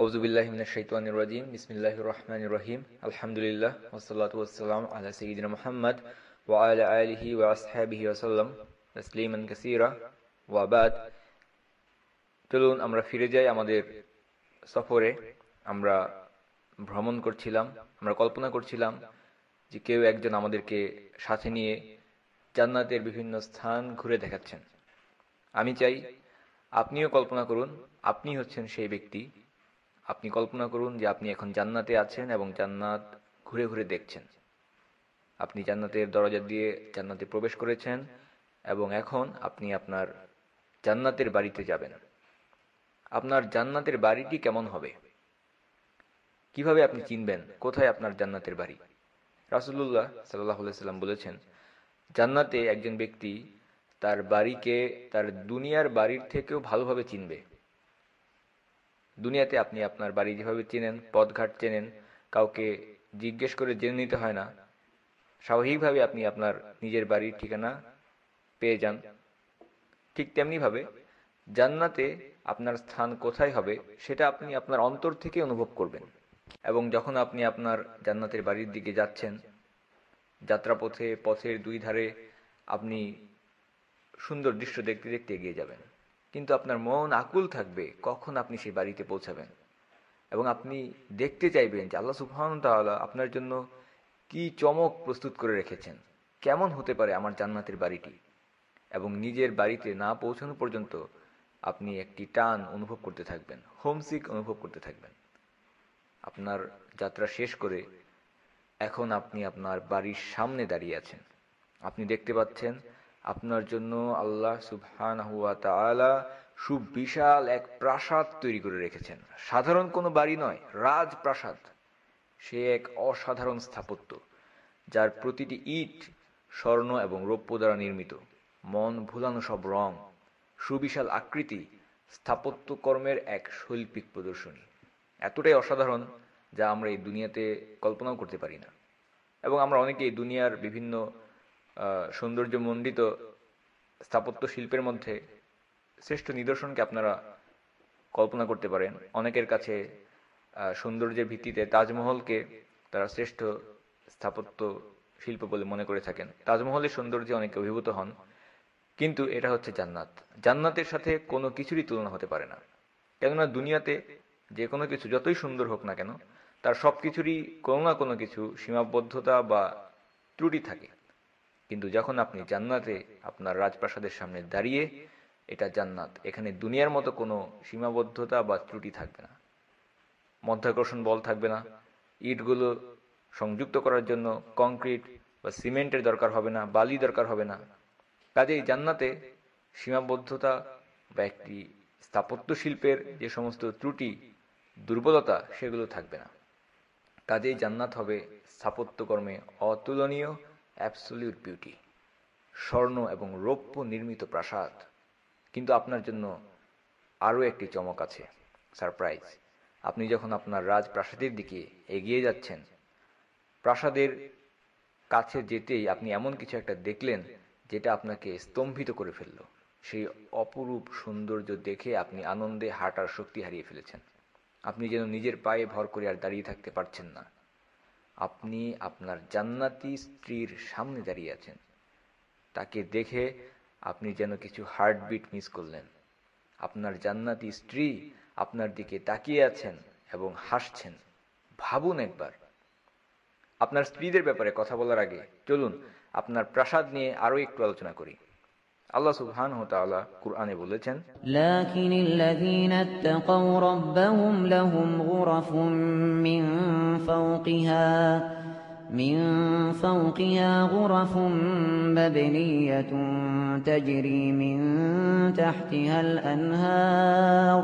আউযু বিল্লাহি মিনাশ শাইতানির রাজিম বিসমিল্লাহির রহমানির রহিম আলহামদুলিল্লাহ ওয়াসসালাতু ওয়াসসালামু আলা সাইয়্যিদিনা মুহাম্মদ ওয়া আলা আলিহি ওয়া আসহাবিহি ওয়া সাল্লাম তাসলিমান কাসীরা ওয়া বাদ। চলুন আমরা ফিরে যাই আমাদের সফরে। আমরা ভ্রমণ করছিলাম, আমরা কল্পনা করছিলাম যে কেউ একজন আমাদেরকে সাথে নিয়ে জান্নাতের বিভিন্ন স্থান ঘুরে দেখাচ্ছেন। আমি চাই আপনিও কল্পনা করুন আপনি হচ্ছেন সেই ব্যক্তি। আপনি কল্পনা করুন যে আপনি এখন জান্নাতে আছেন এবং জান্নাত ঘুরে ঘুরে দেখছেন। আপনি জান্নাতের দরজা দিয়ে জান্নাতে প্রবেশ করেছেন এবং এখন আপনি আপনার জান্নাতের বাড়িতে যাবেন। আপনার জান্নাতের বাড়িটি কেমন হবে, কিভাবে আপনি চিনবেন কোথায় আপনার জান্নাতের বাড়ি? রাসূলুল্লাহ সাল্লাল্লাহু আলাইহি সাল্লাম বলেছেন, জান্নাতে একজন ব্যক্তি তার বাড়িকে তার দুনিয়ার বাড়ির থেকেও ভালোভাবে চিনবে। দুনিয়াতে আপনি আপনার বাড়ি যেভাবে চেনেন, পথঘাট চেনেন, কাউকে জিজ্ঞেস করে জেনে নিতে হয় না, স্বাভাবিকভাবে আপনি আপনার নিজের বাড়ির ঠিকানা পেয়ে যান। ঠিক তেমনিভাবে জান্নাতে আপনার স্থান কোথায় হবে সেটা আপনি আপনার অন্তর থেকে অনুভব করবেন। এবং যখন আপনি আপনার জান্নাতের বাড়ির দিকে যাচ্ছেন, যাত্রাপথে পথের দুই ধারে আপনি সুন্দর দৃশ্য দেখতে দেখতে এগিয়ে যাবেন, কিন্তু আপনার মন আকুল থাকবে কখন আপনি সেই বাড়িতে পৌঁছাবেন এবং আপনি দেখতে চাইবেন যে আল্লাহ সুবহানাহু ওয়া তাআলা আপনার জন্য কি চমক প্রস্তুত করে রেখেছেন, কেমন হতে পারে আমার জান্নাতের বাড়িটি। এবং নিজের বাড়িতে না পৌঁছানো পর্যন্ত আপনি একটি টান অনুভব করতে থাকবেন, হোমসিক অনুভব করতে থাকবেন। আপনার যাত্রা শেষ করে এখন আপনি আপনার বাড়ির সামনে দাঁড়িয়ে আছেন। আপনি দেখতে পাচ্ছেন আপনার জন্য আল্লাহ সুবহানাহু ওয়া তাআলা সুবিশাল এক প্রাসাদ তৈরি করে রেখেছেন। সাধারণ কোনো বাড়ি নয়, রাজপ্রাসাদ। সে এক অসাধারণ স্থাপত্য, যার প্রতিটি ইট স্বর্ণ এবং রৌপ্য দ্বারা নির্মিত। মন ভুলানো সব রং, সুবিশাল আকৃতি, স্থাপত্যকর্মের এক শৈল্পিক প্রদর্শনী। এতটাই অসাধারণ যা আমরা এই দুনিয়াতে কল্পনাও করতে পারি না। এবং আমরা অনেকেই দুনিয়ার বিভিন্ন সৌন্দর্যমণ্ডিত স্থাপত্য শিল্পের মধ্যে শ্রেষ্ঠ নিদর্শনকে আপনারা কল্পনা করতে পারেন। অনেকের কাছে সৌন্দর্যের ভিত্তিতে তাজমহলকে তারা শ্রেষ্ঠ স্থাপত্য শিল্প বলে মনে করে থাকেন। তাজমহলের সৌন্দর্যে অনেকে অভিভূত হন, কিন্তু এটা হচ্ছে জান্নাত। জান্নাতের সাথে কোনো কিছুরই তুলনা হতে পারে না। কেননা দুনিয়াতে যে কোনো কিছু যতই সুন্দর হোক না কেন, তার সব কিছুরই কোনো না কোনো কিছু সীমাবদ্ধতা বা ত্রুটি থাকে। কিন্তু যখন আপনি জান্নাতে আপনার রাজপ্রাসাদের সামনে দাঁড়িয়ে, এটা জান্নাত, এখানে দুনিয়ার মতো কোনো সীমাবদ্ধতা বা ত্রুটি থাকবে না। মধ্যাকর্ষণ বল থাকবে না, ইটগুলো সংযুক্ত করার জন্য কংক্রিট বা সিমেন্টের দরকার হবে না, বালি দরকার হবে না। কাজেই জান্নাতে সীমাবদ্ধতা বা একটি স্থাপত্য শিল্পের যে সমস্ত ত্রুটি, দুর্বলতা, সেগুলো থাকবে না। কাজেই জান্নাত হবে স্থাপত্যকর্মে অতুলনীয়, অ্যাবসলিউট বিউটি, স্বর্ণ এবং রৌপ্য নির্মিত প্রাসাদ। কিন্তু আপনার জন্য আরও একটি চমক আছে, সারপ্রাইজ। আপনি যখন আপনার রাজপ্রাসাদের দিকে এগিয়ে যাচ্ছেন, প্রাসাদের কাছে যেতেই আপনি এমন কিছু একটা দেখলেন যেটা আপনাকে স্তম্ভিত করে ফেলল। সেই অপরূপ সৌন্দর্য দেখে আপনি আনন্দে হাঁটার শক্তি হারিয়ে ফেলেছেন। আপনি যেন নিজের পায়ে ভর করে আর দাঁড়িয়ে থাকতে পারছেন না। আপনি আপনার জান্নাতি স্ত্রীর সামনে দাঁড়িয়ে আছেন। তাকে দেখে আপনি যেন কিছু হার্টবিট মিস করলেন। আপনার জান্নাতি স্ত্রী আপনার দিকে তাকিয়ে আছেন এবং হাসছেন। ভাবুন একবার। আপনার স্ত্রীদের ব্যাপারে কথা বলার আগে চলুন আপনার প্রাসাদ নিয়ে আরো একটু আলোচনা করি। আল্লাহ সুবহানাহু ওয়া তাআলা কুরআনে বলেছেন, লাকিনিল্লাযীনাত্তাকাও রাব্বাহুম লাহুম গুরাফুম মিন ফাওকিহা গুরাফুম মাবনিয়াতুন তাজরি মিন তাহতিহাল আনহার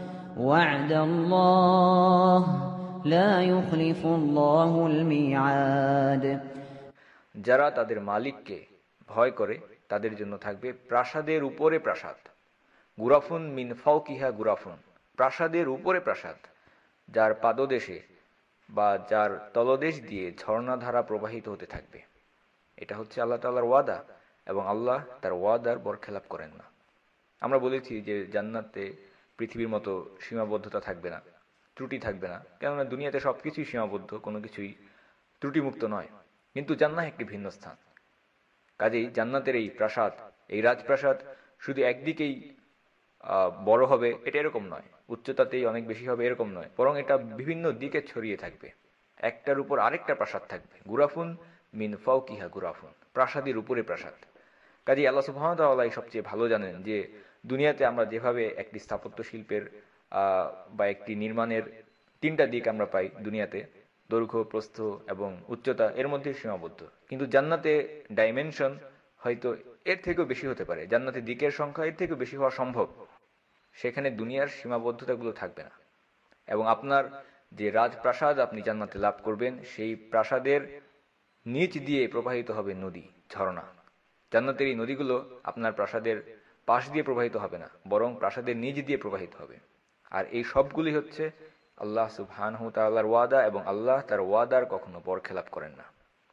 ওয়া'দাল্লাহ লা ইউখলিফুল্লাহুল মিআদ। যারা তাদের মালিককে ভয় করে তাদের জন্য থাকবে প্রাসাদের উপরে প্রাসাদ। গুরাফুন মিন ফাওকিহা গুরাফুন, প্রাসাদের উপরে প্রাসাদ, যার পাদদেশে বা যার তলদেশ দিয়ে ঝর্ণাধারা প্রবাহিত হতে থাকবে। এটা হচ্ছে আল্লাহ তাআলার ওয়াদা এবং আল্লাহ তার ওয়াদার বরখেলাপ করেন না। আমরা বলেছি যে জান্নাতে পৃথিবীর মতো সীমাবদ্ধতা থাকবে না। ত্রুটি থাকবে না, কেননা দুনিয়াতে সবকিছুই সীমাবদ্ধ, কোনো কিছুই ত্রুটিমুক্ত নয়। কিন্তু জান্নাহ একটি ভিন্ন স্থান। কাজেই জান্নাতের এই প্রাসাদ, এই রাজপ্রাসাদ শুধু একদিকেই বড় হবে এটা এরকম নয়, উচ্চতাতেই অনেক বেশি হবে এরকম নয়, বরং এটা বিভিন্ন দিকে ছড়িয়ে থাকবে। একটার উপর আরেকটা প্রাসাদ থাকবে। গুরাফুন মিন ফাওকিহা গুরাফুন, প্রাসাদের উপরে প্রাসাদ। কাজেই আল্লাহ সুবহানাহু ওয়া তাআলা সবচেয়ে ভালো জানেন যে দুনিয়াতে আমরা যেভাবে একটি স্থাপত্য শিল্পের বা একটি নির্মাণের তিনটা দিক আমরা পাই দুনিয়াতে, দৈর্ঘ্য, প্রস্থ এবং উচ্চতা, এর মধ্যে সীমাবদ্ধ। কিন্তু জান্নাতে ডাইমেনশন হয়তো এর থেকেও বেশি হতে পারে, জান্নাতে দিকের সংখ্যা এর থেকেও বেশি হওয়া সম্ভব। সেখানে দুনিয়ার সীমাবদ্ধতাগুলো থাকবে না। এবং আপনার যে রাজপ্রাসাদ আপনি জান্নাতে লাভ করবেন, সেই প্রাসাদের নিচ দিয়ে প্রবাহিত হবে নদী, ঝর্ণা। জান্নাতের এই নদীগুলো আপনার প্রাসাদের পাশ দিয়ে প্রবাহিত হবে না, বরং প্রাসাদের নিচ দিয়ে প্রবাহিত হবে। আর এই সবগুলি হচ্ছে আল্লাহ সুবহানাহু ওয়া তাআলার ওয়াদা, এবং আল্লাহ তার ওয়াদার কখনো বরখেলাপ করেন না।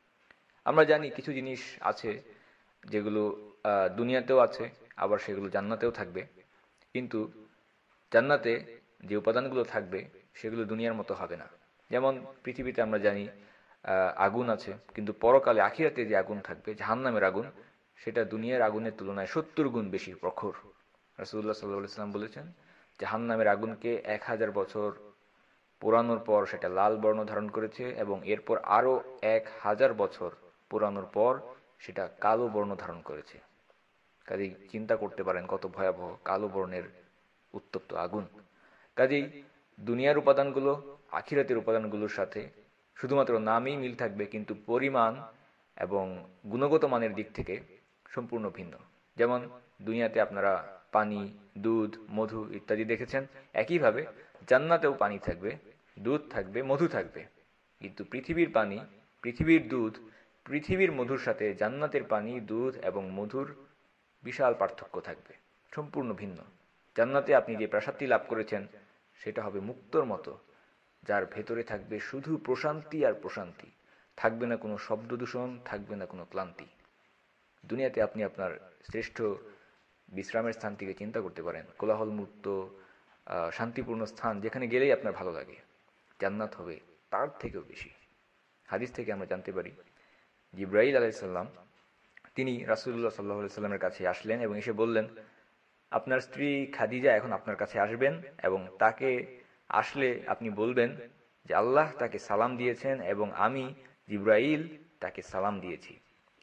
আমরা জানি কিছু জিনিস আছে যেগুলো দুনিয়াতেও আছে, আবার সেগুলো জান্নাতেও থাকবে। কিন্তু জান্নাতে যে উপাদানগুলো থাকবে সেগুলো দুনিয়ার মতো হবে না। যেমন পৃথিবীতে আমরা জানি আগুন আছে, কিন্তু পরকালে আখিরাতে যে আগুন থাকবে, জাহান্নামের আগুন, সেটা দুনিয়ার আগুনের তুলনায় 70 গুণ বেশি প্রখর। রাসূলুল্লাহ সাল্লাল্লাহু আলাইহি ওয়াসাল্লাম বলেছেন, জাহান্নামের আগুনকে 1000 বছর পোড়ানোর পর সেটা লাল বর্ণ ধারণ করেছে, এবং এরপর আরো 1000 বছর পোড়ানোর পর সেটা কালো বর্ণ ধারণ করেছে। কাজেই চিন্তা করতে পারেন কত ভয়াবহ কালো বর্ণের উত্তপ্ত আগুন। কাজেই দুনিয়ার উপাদানগুলো আখিরাতের উপাদানগুলোর সাথে শুধুমাত্র নামেই মিল থাকবে, কিন্তু পরিমাণ এবং গুণগত মানের দিক থেকে সম্পূর্ণ ভিন্ন। যেমন দুনিয়াতে আপনারা পানি, দুধ, মধু ইত্যাদি দেখেছেন, একইভাবে জান্নাতেও পানি থাকবে, দুধ থাকবে, মধু থাকবে। কিন্তু পৃথিবীর পানি, পৃথিবীর দুধ, পৃথিবীর মধুর সাথে জান্নাতের পানি, দুধ এবং মধুর বিশাল পার্থক্য থাকবে, সম্পূর্ণ ভিন্ন। জান্নাতে আপনি যে প্রাসাদটি লাভ করেছেন সেটা হবে মুক্তোর মতো, যার ভেতরে থাকবে শুধু প্রশান্তি আর প্রশান্তি, থাকবে না কোনো শব্দ দূষণ, থাকবে না কোনো ক্লান্তি। দুনিয়াতে আপনি আপনার শ্রেষ্ঠ বিশ্রামের স্থানটিকে চিন্তা করতে পারেন, কোলাহল মুক্ত শান্তিপূর্ণ স্থান, যেখানে গেলেই আপনার ভালো লাগে। জান্নাত হবে তার থেকেও বেশি। হাদিস থেকে আমরা জানতে পারি, জিবরাইল আলাইহিস সালাম তিনি রাসূলুল্লাহ সাল্লাল্লাহু আলাইহি সাল্লামের কাছে আসলেন এবং এসে বললেন, আপনার স্ত্রী খাদিজা এখন আপনার কাছে আসবেন, এবং তাকে আসলে আপনি বলবেন যে আল্লাহ তাকে সালাম দিয়েছেন এবং আমি জিবরাইল তাকে সালাম দিয়েছি।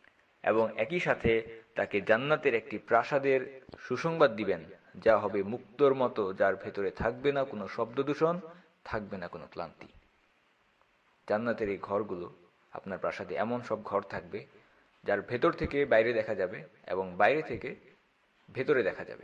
এবং একই সাথে তাকে জান্নাতের একটি প্রাসাদের সুসংবাদ দিবেন, যা হবে মুক্তোর মতো, যার ভেতরে থাকবে না কোনো শব্দ দূষণ, থাকবে না কোনো ক্লান্তি। জান্নাতের এই ঘরগুলো, আপনার প্রাসাদে এমন সব ঘর থাকবে যার ভেতর থেকে বাইরে দেখা যাবে এবং বাইরে থেকে ভেতরে দেখা যাবে।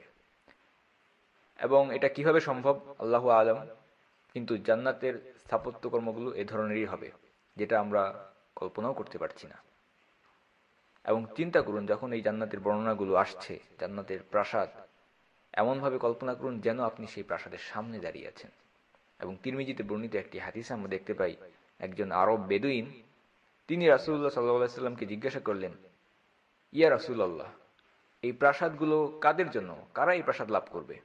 এবং এটা কিভাবে সম্ভব আল্লাহু আলম, কিন্তু জান্নাতের স্থাপত্যকর্মগুলো এ ধরনেরই হবে, যেটা আমরা কল্পনাও করতে পারছি না। এবং চিন্তা করুন, যখন এই জান্নাতের বর্ণনাগুলো আসছে, জান্নাতের প্রাসাদ, এমনভাবে কল্পনা করুন যেন আপনি সেই প্রাসাদের সামনে দাঁড়িয়ে আছেন। এবং তিরমিজিতে বর্ণিত একটি হাদিসে আমরা দেখতে পাই, একজন আরব বেদুইন তিনি রাসূলুল্লাহ সাল্লাল্লাহু আলাইহি সাল্লামকে জিজ্ঞাসা করলেন, ইয়া রাসূলুল্লাহ, এই প্রাসাদগুলো কাদের জন্য, কারা এই প্রাসাদ লাভ করবে?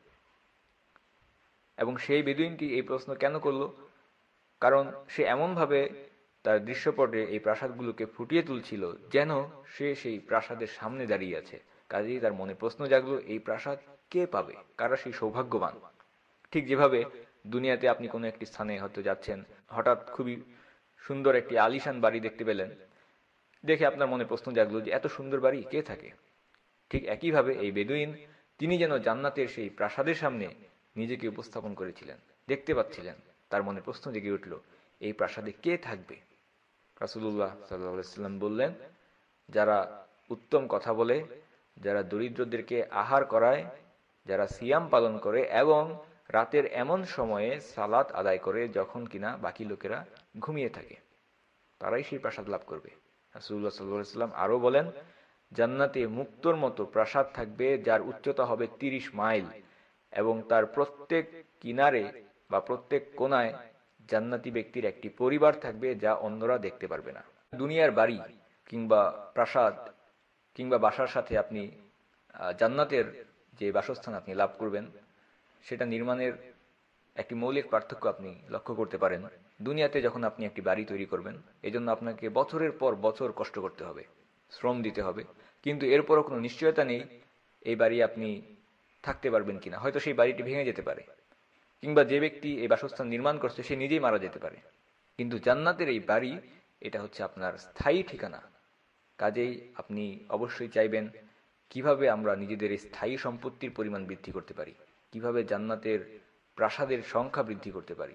এবং সেই বেদুইনটি এই প্রশ্ন কেন করল? কারণ সে এমনভাবে তার দৃশ্যপটে এই প্রাসাদগুলোকে ফুটিয়ে তুলছিল যেন সে সেই প্রাসাদের সামনে দাঁড়িয়ে আছে। কাজেই তার মনে প্রশ্ন জাগলো, এই প্রাসাদ কে পাবে, কারা সেই সৌভাগ্যবান? ঠিক যেভাবে দুনিয়াতে আপনি কোনো একটি স্থানে হয়তো যাচ্ছেন, হঠাৎ খুবই সুন্দর একটি আলিশান বাড়ি দেখতে পেলেন, দেখে আপনার মনে প্রশ্ন জাগলো যে এত সুন্দর বাড়ি কে থাকে? ঠিক একইভাবে এই বেদুইন তিনি যেন জান্নাতের সেই প্রাসাদের সামনে নিজেকে উপস্থাপন করেছিলেন, দেখতে পাচ্ছিলেন। তার মনে প্রশ্ন জেগে উঠল, এই প্রাসাদে কে থাকবে? রাসূলুল্লাহ সাল্লাল্লাহু আলাইহি ওয়াসাল্লাম বললেন, যারা উত্তম কথা বলে, যারা দরিদ্রদেরকে আহার করায়, যারা সিয়াম পালন করে এবং রাতের এমন সময়ে সালাত আদায় করে যখন কিনা বাকি লোকেরা ঘুমিয়ে থাকে, তারাই সেই প্রাসাদ লাভ করবে। রাসূলুল্লাহ সাল্লাল্লাহু আলাইহি ওয়াসাল্লাম আরো বলেন, জান্নাতে মুক্তোর মতো প্রাসাদ থাকবে যার উচ্চতা হবে 30 মাইল, এবং তার প্রত্যেক কিনারে বা প্রত্যেক কোনায় জান্নাতি ব্যক্তির একটি পরিবার থাকবে যা অন্যরা দেখতে পারবে না। দুনিয়ার বাড়ি কিংবা প্রাসাদ কিংবা বাসার সাথে আপনি জান্নাতের যে বাসস্থান আপনি লাভ করবেন, সেটা নির্মাণের একটি মৌলিক পার্থক্য আপনি লক্ষ্য করতে পারেন। দুনিয়াতে যখন আপনি একটি বাড়ি তৈরি করবেন, এজন্য আপনাকে বছরের পর বছর কষ্ট করতে হবে, শ্রম দিতে হবে, কিন্তু এরপরও কোনো নিশ্চয়তা নেই এই বাড়ি আপনি থাকতে পারবেন কিনা। হয়তো সেই বাড়িটি ভেঙে যেতে পারে, কিংবা যে ব্যক্তি এই বাসস্থান নির্মাণ করছে সে নিজেই মারা যেতে পারে। কিন্তু জান্নাতের এই বাড়ি, এটা হচ্ছে আপনার স্থায়ী ঠিকানা। কাজেই আপনি অবশ্যই চাইবেন কিভাবে আমরা নিজেদের এই স্থায়ী সম্পত্তির পরিমাণ বৃদ্ধি করতে পারি, কিভাবে জান্নাতের প্রাসাদের সংখ্যা বৃদ্ধি করতে পারি।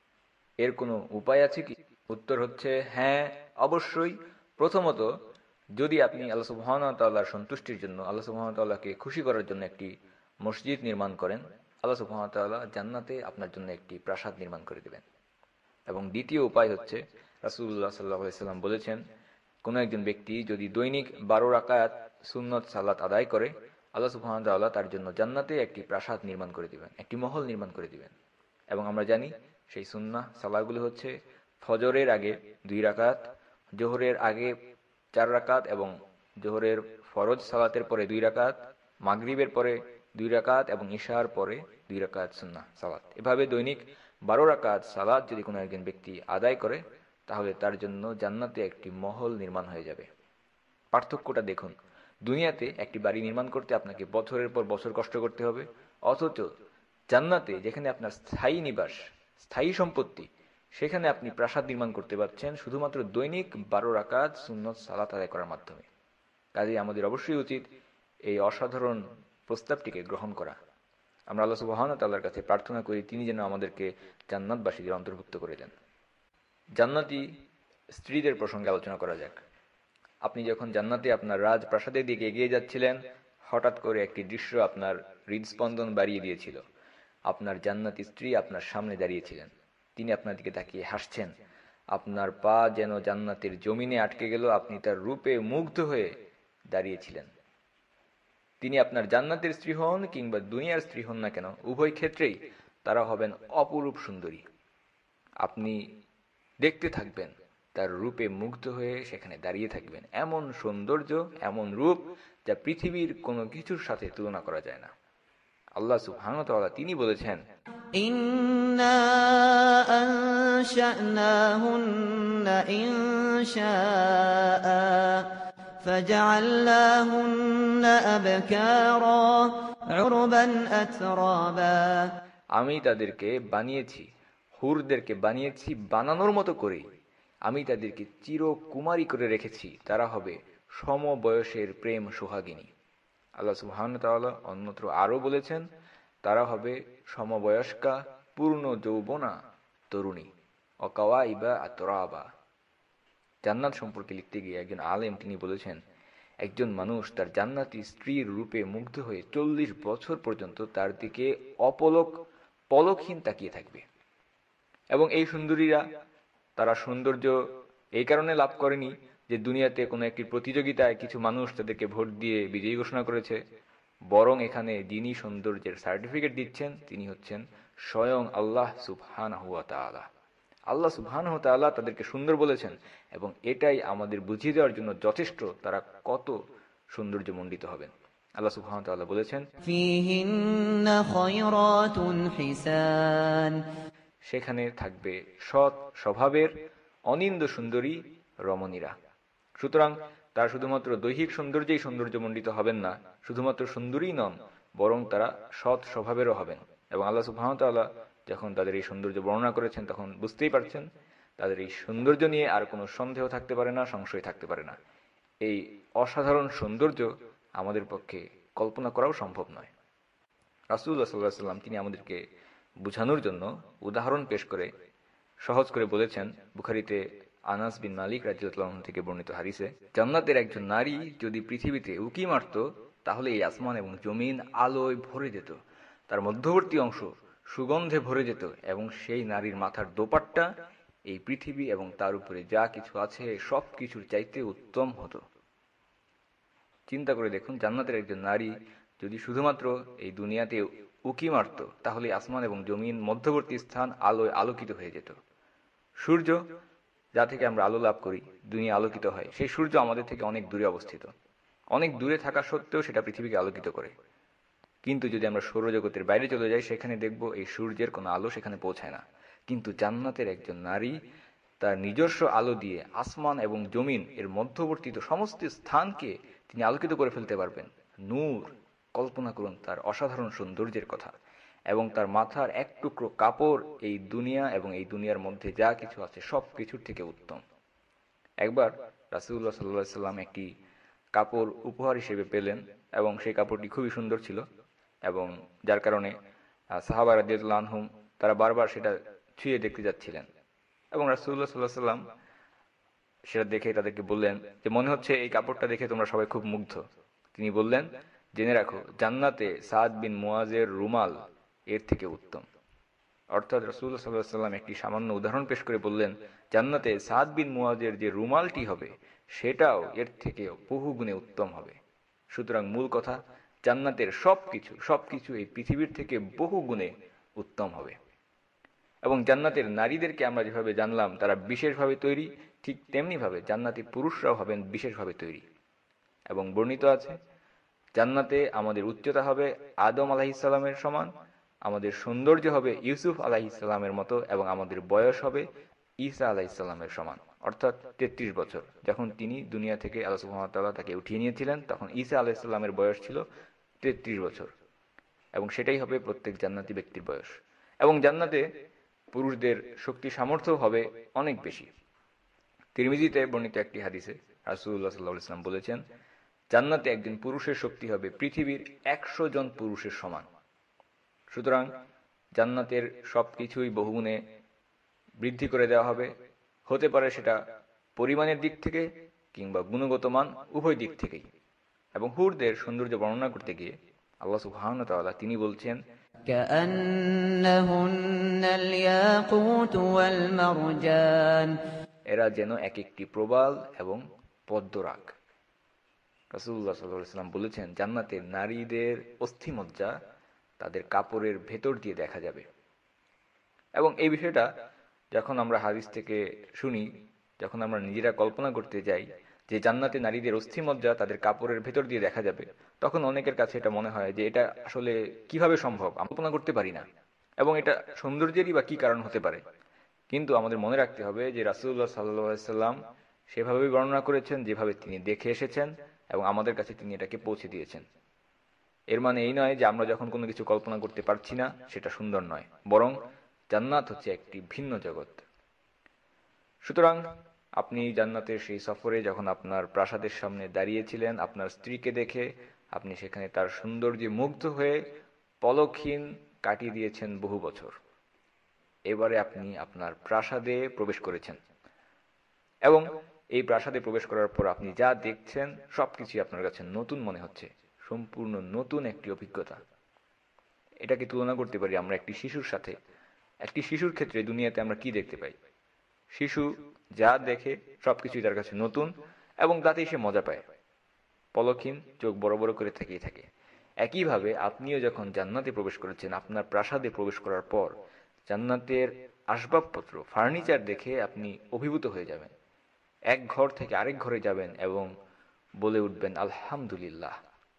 এর কোনো উপায় আছে কি? উত্তর হচ্ছে হ্যাঁ, অবশ্যই। প্রথমত, যদি আপনি আল্লাহ সুবহানাহু ওয়া তাআলার সন্তুষ্টির জন্য, আল্লাহ সুবহানাহু ওয়া তাআলাকে খুশি করার জন্য একটি মসজিদ নির্মাণ করেন, আল্লাহ সুবহানাহু ওয়া তাআলা জান্নাতে আপনার জন্য একটি প্রাসাদ নির্মাণ করে দেবেন। এবং দ্বিতীয় উপায় হচ্ছে, রাসূলুল্লাহ সাল্লাল্লাহু আলাইহি ওয়াসাল্লাম বলেছেন, কোনো একজন ব্যক্তি যদি দৈনিক 12 রাকাত সুন্নত সালাত আদায় করে, আল্লাহ সুবহানাহু ওয়া তাআলা তার জন্য জান্নাতে একটি প্রাসাদ নির্মাণ করে দিবেন, একটি মহল নির্মাণ করে দিবেন। এবং আমরা জানি সেই সুন্নাহ সালাতগুলো হচ্ছে ফজরের আগে 2 রাকাত, জোহরের আগে 4 রাকাত, এবং জোহরের ফরজ সালাতের পরে 2 রাকাত, মাগরিবের পরে 2 রাকাত, এবং ইশার পরে 2 রাকাত সুন্নাহ সালাত। এভাবে দৈনিক 12 রাকাত সালাত যদি কোনো একজন ব্যক্তি আদায় করে, তাহলে তার জন্য জান্নাতে একটি মহল নির্মাণ হয়ে যাবে। পার্থক্যটা দেখুন, দুনিয়াতে একটি বাড়ি নির্মাণ করতে আপনাকে বছরের পর বছর কষ্ট করতে হবে, অথচ জান্নাতে যেখানে আপনার স্থায়ী নিবাস, স্থায়ী সম্পত্তি, সেখানে আপনি প্রাসাদ নির্মাণ করতে পারছেন শুধুমাত্র দৈনিক 12 রাকাত সুন্নত সালাত আদায় করার মাধ্যমে। কাজেই আমাদের অবশ্যই উচিত এই অসাধারণ প্রস্তাবটিকে গ্রহণ করা। আমরা আল্লাহ সুবহানাহু ওয়া তাআলার কাছে প্রার্থনা করি তিনি যেন আমাদেরকে জান্নাতবাসীদের অন্তর্ভুক্ত করে দেন। জান্নাতি স্ত্রীদের প্রসঙ্গে আলোচনা করা যাক। আপনি যখন জান্নাতে আপনার রাজপ্রাসাদের দিকে এগিয়ে যাচ্ছিলেন, হঠাৎ করে একটি দৃশ্য আপনার হৃদস্পন্দন বাড়িয়ে দিয়েছিল। আপনার জান্নাতি স্ত্রী আপনার সামনে দাঁড়িয়েছিলেন, তিনি আপনার দিকে তাকিয়ে হাসছেন। আপনার পা যেন জান্নাতের জমিনে আটকে গেল, আপনি তার রূপে মুগ্ধ হয়ে দাঁড়িয়েছিলেন। তিনি আপনার জান্নাতের স্ত্রী হন কিংবা দুনিয়ার স্ত্রী হন না কেন, উভয় ক্ষেত্রেই তারা হবেন অপরূপ সুন্দরী। আপনি দেখতে থাকবেন, তার রূপে মুগ্ধ হয়ে সেখানে দাঁড়িয়ে থাকবেন। এমন সৌন্দর্য, এমন রূপ যা পৃথিবীর কোনো কিছুর সাথে তুলনা করা যায় না। আল্লাহ সুবহানাহু ওয়া তাআলা তিনি বলেছেন, ইন্না আনশা'নাহুন্না ইনশাআ ফাজআলনাহুন্না আবকারা উরবান আতরাবা। আমি তাদেরকে বানিয়েছি, হুরদেরকে বানিয়েছি বানানোর মতো করেই। আমি তাদেরকে চিরকুমারী করে রেখেছি, তারা হবে সমবয়সের প্রেম সোহাগিনী। আল্লাহ সুবহানাহু ওয়া তাআলা অন্যত্র আরও বলেছেন, তারা হবে সমবয়স্কা পূর্ণ যৌবনা তরুণী, অকাওয়াইবা আতরাবা। জান্নাত সম্পর্কে লিখতে গিয়ে একজন আলেম তিনি বলেছেন, একজন মানুষ তার জান্নাতি স্ত্রীর রূপে মুগ্ধ হয়ে 40 বছর পর্যন্ত তার দিকে পলকহীন তাকিয়ে থাকবে। এবং এই সুন্দরীরা, তারা সৌন্দর্য এই কারণে লাভ করেনি যে দুনিয়াতে কোনো একটি প্রতিযোগিতায় কিছু মানুষ তাদেরকে ভোট দিয়ে বিজয়ী ঘোষণা করেছে, বরং এখানে যিনি সৌন্দর্যের সার্টিফিকেট দিচ্ছেন তিনি হচ্ছেন স্বয়ং আল্লাহ সুবহানাহু ওয়া তাআলা। আল্লাহ সুবহানাহু ওয়া তাআলা তাদেরকে সুন্দর বলেছেন, এবং এটাই আমাদের বুঝিয়ে দেওয়ার জন্য যথেষ্ট তারা কত সৌন্দর্যমণ্ডিত হবেন। আল্লাহ সুবহানাহু ওয়া তাআলা বলেছেন, ফীহিন্না খায়রাতুন হিসান। সেখানে থাকবে সৎ স্বভাবের অনিন্দ সুন্দরী রমণীরা। সুতরাং তারা শুধুমাত্র দৈহিক সৌন্দর্যেই সৌন্দর্যমণ্ডিত হবেন না, শুধুমাত্র সুন্দরী নন, বরং তারা সৎ স্বভাবেরও হবেন। এবং আল্লাহ সুবহানাহু ওয়া তাআলা যখন তাদের এই সৌন্দর্য বর্ণনা করেছেন, তখন বুঝতেই পারছেন তাদের এই সৌন্দর্য নিয়ে আর কোনো সন্দেহ থাকতে পারে না, সংশয় থাকতে পারে না। এই অসাধারণ সৌন্দর্য আমাদের পক্ষে কল্পনা করাও সম্ভব নয়। রাসূলুল্লাহ সাল্লাল্লাহু আলাইহি ওয়াসাল্লাম তিনি আমাদেরকে বোঝানোর জন্য উদাহরণ পেশ করে সহজ করে বলেছেন, বুখারীতে আনাস বিন মালিক রাদিয়াল্লাহু আনহু থেকে বর্ণিত হাদিসে, জান্নাতের একজন নারী যদি পৃথিবীতে উকি মারত, তাহলে এই আসমান এবং জমিন আলোয় ভরে যেত, তার মধ্যবর্তী অংশ সুগন্ধে ভরে যেত, এবং সেই নারীর মাথার দোপাট্টা এই পৃথিবী এবং তার উপরে যা কিছু আছে সব কিছুর চাইতে উত্তম হতো। চিন্তা করে দেখুন, জান্নাতের একজন নারী যদি শুধুমাত্র এই দুনিয়াতে উকি মারত, তাহলে আসমান এবং জমিন মধ্যবর্তী স্থান আলোয় আলোকিত হয়ে যেত। সূর্য যা থেকে আমরা আলো লাভ করি, দুনিয়া আলোকিত হয়, সেই সূর্য আমাদের থেকে অনেক দূরে অবস্থিত। অনেক দূরে থাকা সত্ত্বেও সেটা পৃথিবীকে আলোকিত করে। কিন্তু যদি আমরা সৌরজগতের বাইরে চলে যাই, সেখানে দেখব এই সূর্যের কোনো আলো সেখানে পৌঁছায় না। কিন্তু জান্নাতের একজন নারী তার নিজস্ব আলো দিয়ে আসমান এবং জমিন এর মধ্যবর্তীত সমস্ত স্থানকে তিনি আলোকিত করে ফেলতে পারবেন। নূর, কল্পনা করুন তার অসাধারণ সৌন্দর্যের কথা। এবং তার মাথার এক টুকরো কাপড় এই দুনিয়া এবং এই দুনিয়ার মধ্যে যা কিছু আছে সব কিছুর থেকে উত্তম। একবার রাসূলুল্লাহ সাল্লাল্লাহু আলাইহি সাল্লাম একটি কাপড় উপহার হিসেবে পেলেন এবং সেই কাপড়টি খুবই সুন্দর ছিল, এবং যার কারণে সাহাবা রাদিয়াল্লাহু আনহুম তারা বারবার সেটা ছুঁয়ে দেখতে যাচ্ছিলেন। এবং রাসূলুল্লাহ সাল্লাল্লাহু আলাইহি সাল্লাম সেটা দেখে তাদেরকে বললেন যে মনে হচ্ছে এই কাপড়টা দেখে তোমরা সবাই খুব মুগ্ধ। তিনি বললেন, জেনে রাখো জান্নাতে সাদ বিন মুয়াজের রুমাল এর থেকে উত্তম। অর্থাৎ রাসূলুল্লাহ সাল্লাল্লাহু আলাইহি সাল্লাম একটি সামান্য উদাহরণ পেশ করে বললেন, জান্নাতে সাদ বিন মুয়াজের যে রুমালটি হবে সেটাও এর থেকে বহু গুণে উত্তম হবে। সুতরাং মূল কথা, জান্নাতের সবকিছু এই পৃথিবীর থেকে বহু গুণে উত্তম হবে। এবং জান্নাতের নারীদেরকে আমরা যেভাবে জানলাম তারা বিশেষভাবে তৈরি, ঠিক তেমনিভাবে জান্নাতি পুরুষরাও হবেন বিশেষভাবে তৈরি। এবং বর্ণিত আছে, জান্নাতে আমাদের উচ্চতা হবে আদম আলাইহিস সালামের সমান, আমাদের সৌন্দর্য হবে ইউসুফ আলাইহিস সালামের মতো, এবং আমাদের বয়স হবে ঈসা আলাইহিস সালামের সমান, অর্থাৎ 33 বছর। যখন তিনি দুনিয়া থেকে আল্লাহ সুবহানাহু ওয়া তাআলা তাকে উঠিয়ে নিয়েছিলেন তখন ঈসা আলাইহিস সালামের বয়স ছিল 33 বছর, এবং সেটাই হবে প্রত্যেক জান্নাতি ব্যক্তির বয়স। এবং জান্নাতে পুরুষদের শক্তি সামর্থ্য হবে অনেক বেশি। তিরমিজিতে বর্ণিত একটি হাদিসে রাসূলুল্লাহ সাল্লাল্লাহু আলাইহি ওয়াসাল্লাম বলেছেন, জান্নাতে একজন পুরুষের শক্তি হবে পৃথিবীর 100 জন পুরুষের সমান। সুতরাং জান্নাতের সবকিছুই বহুগুণে বৃদ্ধি করে দেওয়া হবে, হতে পারে সেটা পরিমাণের দিক থেকে কিংবা গুণগত মান, উভয় দিক থেকেই। এবং হুরদের সৌন্দর্য বর্ণনা করতে গিয়ে আল্লাহ সুবহানাহু ওয়া তাআলা তিনি বলছেন, كأنهن الياقوت والمرجان এরা যেন এক একটি প্রবাল এবং পদ্মরাগ। রাসূলুল্লাহ সাল্লাল্লাহু আলাইহি ওয়াসাল্লাম বলেছেন, জান্নাতের নারীদের অস্থিমজ্জা তাদের কাপড়ের ভেতর দিয়ে দেখা যাবে। এবং এই বিষয়টা যখন আমরা হাদিস থেকে শুনি, যখন আমরা নিজেরা কল্পনা করতে যাই যে জান্নাতে নারীদের অস্থিমজ্জা তাদের কাপড়ের ভেতর দিয়ে দেখা যাবে, তখন অনেকের কাছে এটা মনে হয় যে এটা আসলে কিভাবে সম্ভব, আমরা কল্পনা করতে পারি না, এবং এটা সৌন্দর্যেরই বা কি কারণ হতে পারে। কিন্তু আমাদের মনে রাখতে হবে যে রাসূলুল্লাহ সাল্লাল্লাহু আলাইহি সাল্লাম সেভাবেই বর্ণনা করেছেন যেভাবে তিনি দেখে এসেছেন, এবং আমাদের কাছে তিনি এটাকে পৌঁছে দিয়েছেন। এর মানে এই নয় যে আমরা যখন কোনো কিছু কল্পনা করতে পারছি না সেটা সুন্দর নয়, বরং জান্নাত হচ্ছে একটি ভিন্ন জগৎ। সুতরাং আপনি জান্নাতের সেই সফরে যখন আপনার প্রাসাদের সামনে দাঁড়িয়েছিলেন, আপনার স্ত্রীকে দেখে আপনি সেখানে তার সৌন্দর্যে মুগ্ধ হয়ে পলকহীন কাটিয়ে দিয়েছেন বহু বছর। এবারে আপনি আপনার প্রাসাদে প্রবেশ করেছেন, এবং এই প্রাসাদে প্রবেশ করার পর আপনি যা দেখছেন সবকিছুই আপনার কাছে নতুন মনে হচ্ছে, সম্পূর্ণ নতুন একটি অভিজ্ঞতা। এটাকে তুলনা করতে পারি আমরা একটি শিশুর সাথে। একটি শিশুর ক্ষেত্রে দুনিয়াতে আমরা কি দেখতে পাই? শিশু যা দেখে সবকিছুই তার কাছে নতুন, এবং তাতেই সে মজা পায়, পলকহীন, চোখ বড় বড় করে থেকেই থাকে। একইভাবে আপনিও যখন জান্নাতে প্রবেশ করেছেন, আপনার প্রাসাদে প্রবেশ করার পর জান্নাতের আসবাবপত্র, ফার্নিচার দেখে আপনি অভিভূত হয়ে যাবেন। এক ঘর থেকে আরেক ঘরে যাবেন এবং বলে উঠবেন আলহামদুলিল্লাহ।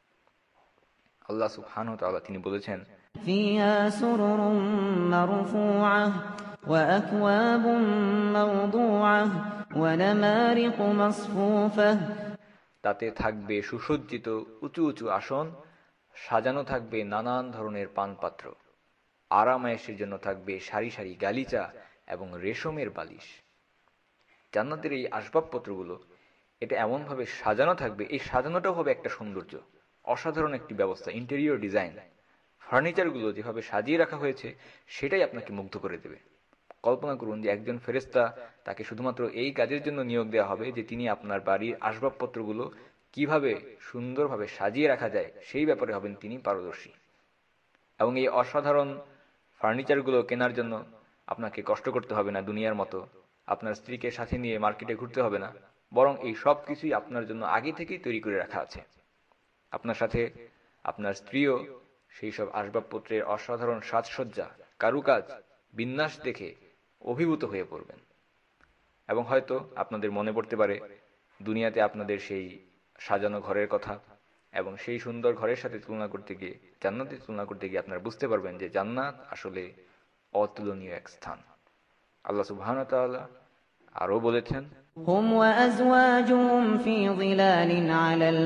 আল্লাহ সুবহানাহু ওয়া তাআলা তিনি বলেছেন, فيها سرر مرفوعة وأكواب موضوعة ونمارق مصفوفة তাতে থাকবে সুসজ্জিত উঁচু উঁচু আসন, সাজানো থাকবে নানান ধরনের পানপাত্র, আরাম-আয়েশের জন্য থাকবে সারি সারি গালিচা এবং রেশমের বালিশ। জান্নাতের এই আসবাবপত্রগুলো এটা এমনভাবে সাজানো থাকবে, এই সাজানোটাও হবে একটা সৌন্দর্য, অসাধারণ একটি ব্যবস্থা, ইন্টেরিয়র ডিজাইন। ফার্নিচারগুলো যেভাবে সাজিয়ে রাখা হয়েছে সেটাই আপনাকে মুগ্ধ করে দেবে। কল্পনা করুন যে একজন ফেরেশতা, তাকে শুধুমাত্র এই কাজের জন্য নিয়োগ দেওয়া হবে যে তিনি আপনার বাড়ির আসবাবপত্রগুলো কিভাবে সুন্দরভাবে সাজিয়ে রাখা যায় সেই ব্যাপারে হবেন তিনি পারদর্শী। এবং এই অসাধারণ ফার্নিচারগুলো কেনার জন্য আপনাকে কষ্ট করতে হবে না দুনিয়ার মতো, আপনার স্ত্রীকে সাথে নিয়ে মার্কেটে ঘুরতে হবে না, বরং এই সব কিছুই আপনার জন্য আগে থেকেই তৈরি করে রাখা আছে। আপনার সাথে আপনার স্ত্রীও সেই সব আসবাবপত্রের অসাধারণ সাজসজ্জা, কারুকাজ, বিন্যাস দেখে অভিভূত হয়ে পড়বেন। এবং হয়তো আপনাদের মনে পড়তে পারে দুনিয়াতে আপনাদের সেই সাজানো ঘরের কথা, এবং সেই সুন্দর ঘরের সাথে তুলনা করতে গিয়ে, জান্নাতের তুলনা করতে গিয়ে আপনারা বুঝতে পারবেন যে জান্নাত আসলে অতুলনীয় এক স্থান। আল্লাহ সুবহানাহু ওয়া তাআলা আরও বলেছেন, হুম ওয়াজওয়াজুহুম ফি যিলালিন আলাল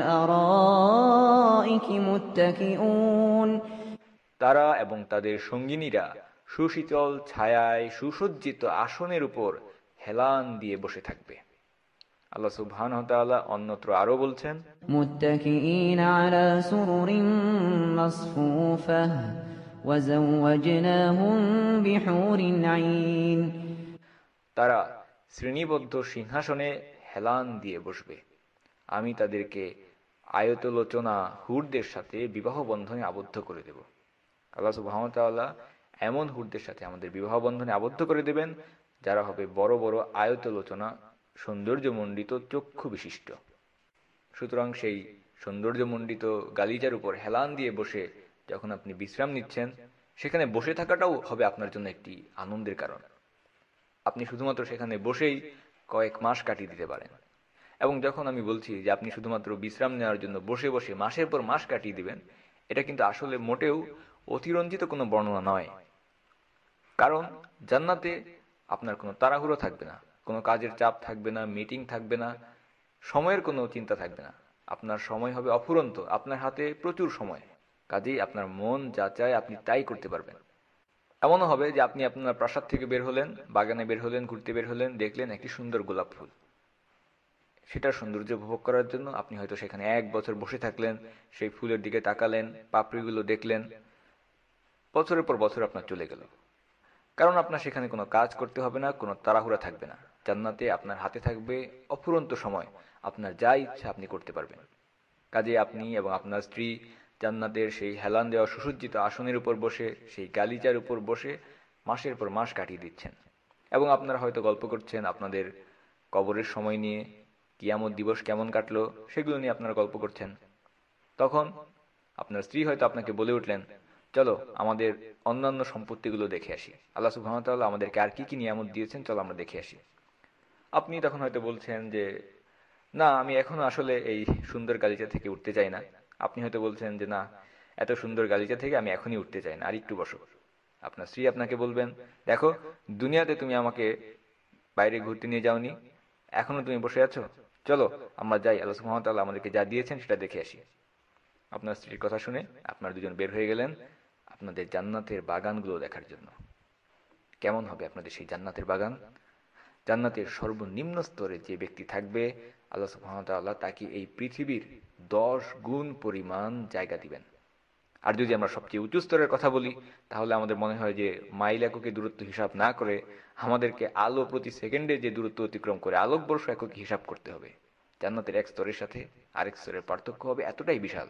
আরাইকি মুত্তাকিউন। তারা এবং তাদের সঙ্গিনীরা সুশীতল ছায়ায় সুসজ্জিত আসনের উপর হেলান দিয়ে বসে থাকবে। আল্লাহ সুবহানাহু ওয়া তাআলা অন্যত্র আরও বলছেন, মুত্তাকিইনা আলা সুরুরিন মাসফুফাহ ওয়া যাওয়াজনাহুম বিহুরিন আইন। তারা শ্রেণীবদ্ধ সিংহাসনে হেলান দিয়ে বসবে, আমি তাদেরকে আয়তলোচনা হুরদের সাথে বিবাহ বন্ধনে আবদ্ধ করে দেব। আল্লাহ সুবহানাহু ওয়া তাআলা এমন হুরদের সাথে আমাদের বিবাহ বন্ধনে আবদ্ধ করে দেবেন যারা হবে বড় বড় আয়তলোচনা সৌন্দর্যমণ্ডিত চক্ষু বিশিষ্ট। সুতরাং সেই সৌন্দর্যমণ্ডিত গালিচার উপর হেলান দিয়ে বসে যখন আপনি বিশ্রাম নিচ্ছেন, সেখানে বসে থাকাটাও হবে আপনার জন্য একটি আনন্দের কারণ। আপনি শুধুমাত্র সেখানে বসেই কয়েক মাস কাটিয়ে দিতে পারেন। এবং যখন আমি বলছি যে আপনি শুধুমাত্র বিশ্রাম নেওয়ার জন্য বসে বসে মাসের পর মাস কাটিয়ে দিবেন, এটা কিন্তু আসলে মোটেও অতিরঞ্জিত কোনো বর্ণনা নয়। কারণ জান্নাতে আপনার কোনো তাড়াহুড়ো থাকবে না, কোনো কাজের চাপ থাকবে না, মিটিং থাকবে না, সময়ের কোনো চিন্তা থাকবে না। আপনার সময় হবে অফুরন্ত, আপনার হাতে প্রচুর সময়। কাজেই আপনার মন যা চায় আপনি তাই করতে পারবেন। এমনও হবে যে আপনি আপনার প্রাসাদ থেকে বের হলেন, বাগানে বের হলেন, ঘুরতে বের হলেন, দেখলেন একটি সুন্দর গোলাপ ফুল। সেটার সৌন্দর্য উপভোগ করার জন্য আপনি হয়তো সেখানে 1 বছর বসে থাকলেন, সেই ফুলের দিকে তাকালেন, পাপড়িগুলো দেখলেন। বছরের পর বছর আপনার চলে গেল, কারণ আপনার সেখানে কোনো কাজ করতে হবে না, কোনো তাড়াহুড়া থাকবে না। জান্নাতে আপনার হাতে থাকবে অফুরন্ত সময়, আপনার যা ইচ্ছা আপনি করতে পারবেন। কাজে আপনি এবং আপনার স্ত্রী জান্নাতের সেই হেলান দেওয়া সুসজ্জিত আসনের উপর বসে, সেই গালিচার উপর বসে মাসের পর মাস কাটিয়ে দিচ্ছেন। এবং আপনারা হয়তো গল্প করছেন আপনাদের কবরের সময় নিয়ে, কিয়ামত দিবস কেমন কাটলো সেগুলো নিয়ে আপনারা গল্প করছেন। তখন আপনার স্ত্রী হয়তো আপনাকে বলে উঠলেন, চলো আমাদের অন্যান্য সম্পত্তিগুলো দেখে আসি, আল্লাহ সুবহানাহু ওয়া তাআলা আমাদেরকে আর কি কি নিয়ামত দিয়েছেন, চলো আমরা দেখে আসি। আপনি তখন হয়তো বলছেন যে না, আমি এখনো আসলে এই সুন্দর গালিচা থেকে উঠতে চাই না। আপনি হয়তো বলছেন যে না, এত সুন্দর গালিচা থেকে আমি এখনই উঠতে চাই না, আর একটু বসো। আপনার স্ত্রী আপনাকে বলবেন, দেখো দুনিয়াতে তুমি আমাকে বাইরে ঘুরতে নিয়ে যাওনি, এখনো তুমি বসে আছো, চলো আমরা যাই, আল্লাহ সুবহানাহু ওয়া তাআলা আমাদেরকে যা দিয়েছেন সেটা দেখে আসি। আপনার স্ত্রীর কথা শুনে আপনারা দুজন বের হয়ে গেলেন আপনাদের জান্নাতের বাগানগুলো দেখার জন্য। কেমন হবে আপনাদের সেই জান্নাতের বাগান? জান্নাতের সর্বনিম্ন স্তরে যে ব্যক্তি থাকবে, আল্লাহ সুবহানাহু ওয়া তাআলা তাকে এই পৃথিবীর 10 গুণ পরিমাণ জায়গা দিবেন। আর যদি আমরা সবচেয়ে উঁচু স্তরের কথা বলি, তাহলে আমাদের মনে হয় যে মাইল এককে দূরত্ব হিসাব না করে আমাদেরকে আলো প্রতি সেকেন্ডে যে দূরত্ব অতিক্রম করে আলোকবর্ষ এককে হিসাব করতে হবে। জান্নাতের এক স্তরের সাথে আরেক স্তরের পার্থক্য হবে এতটাই বিশাল।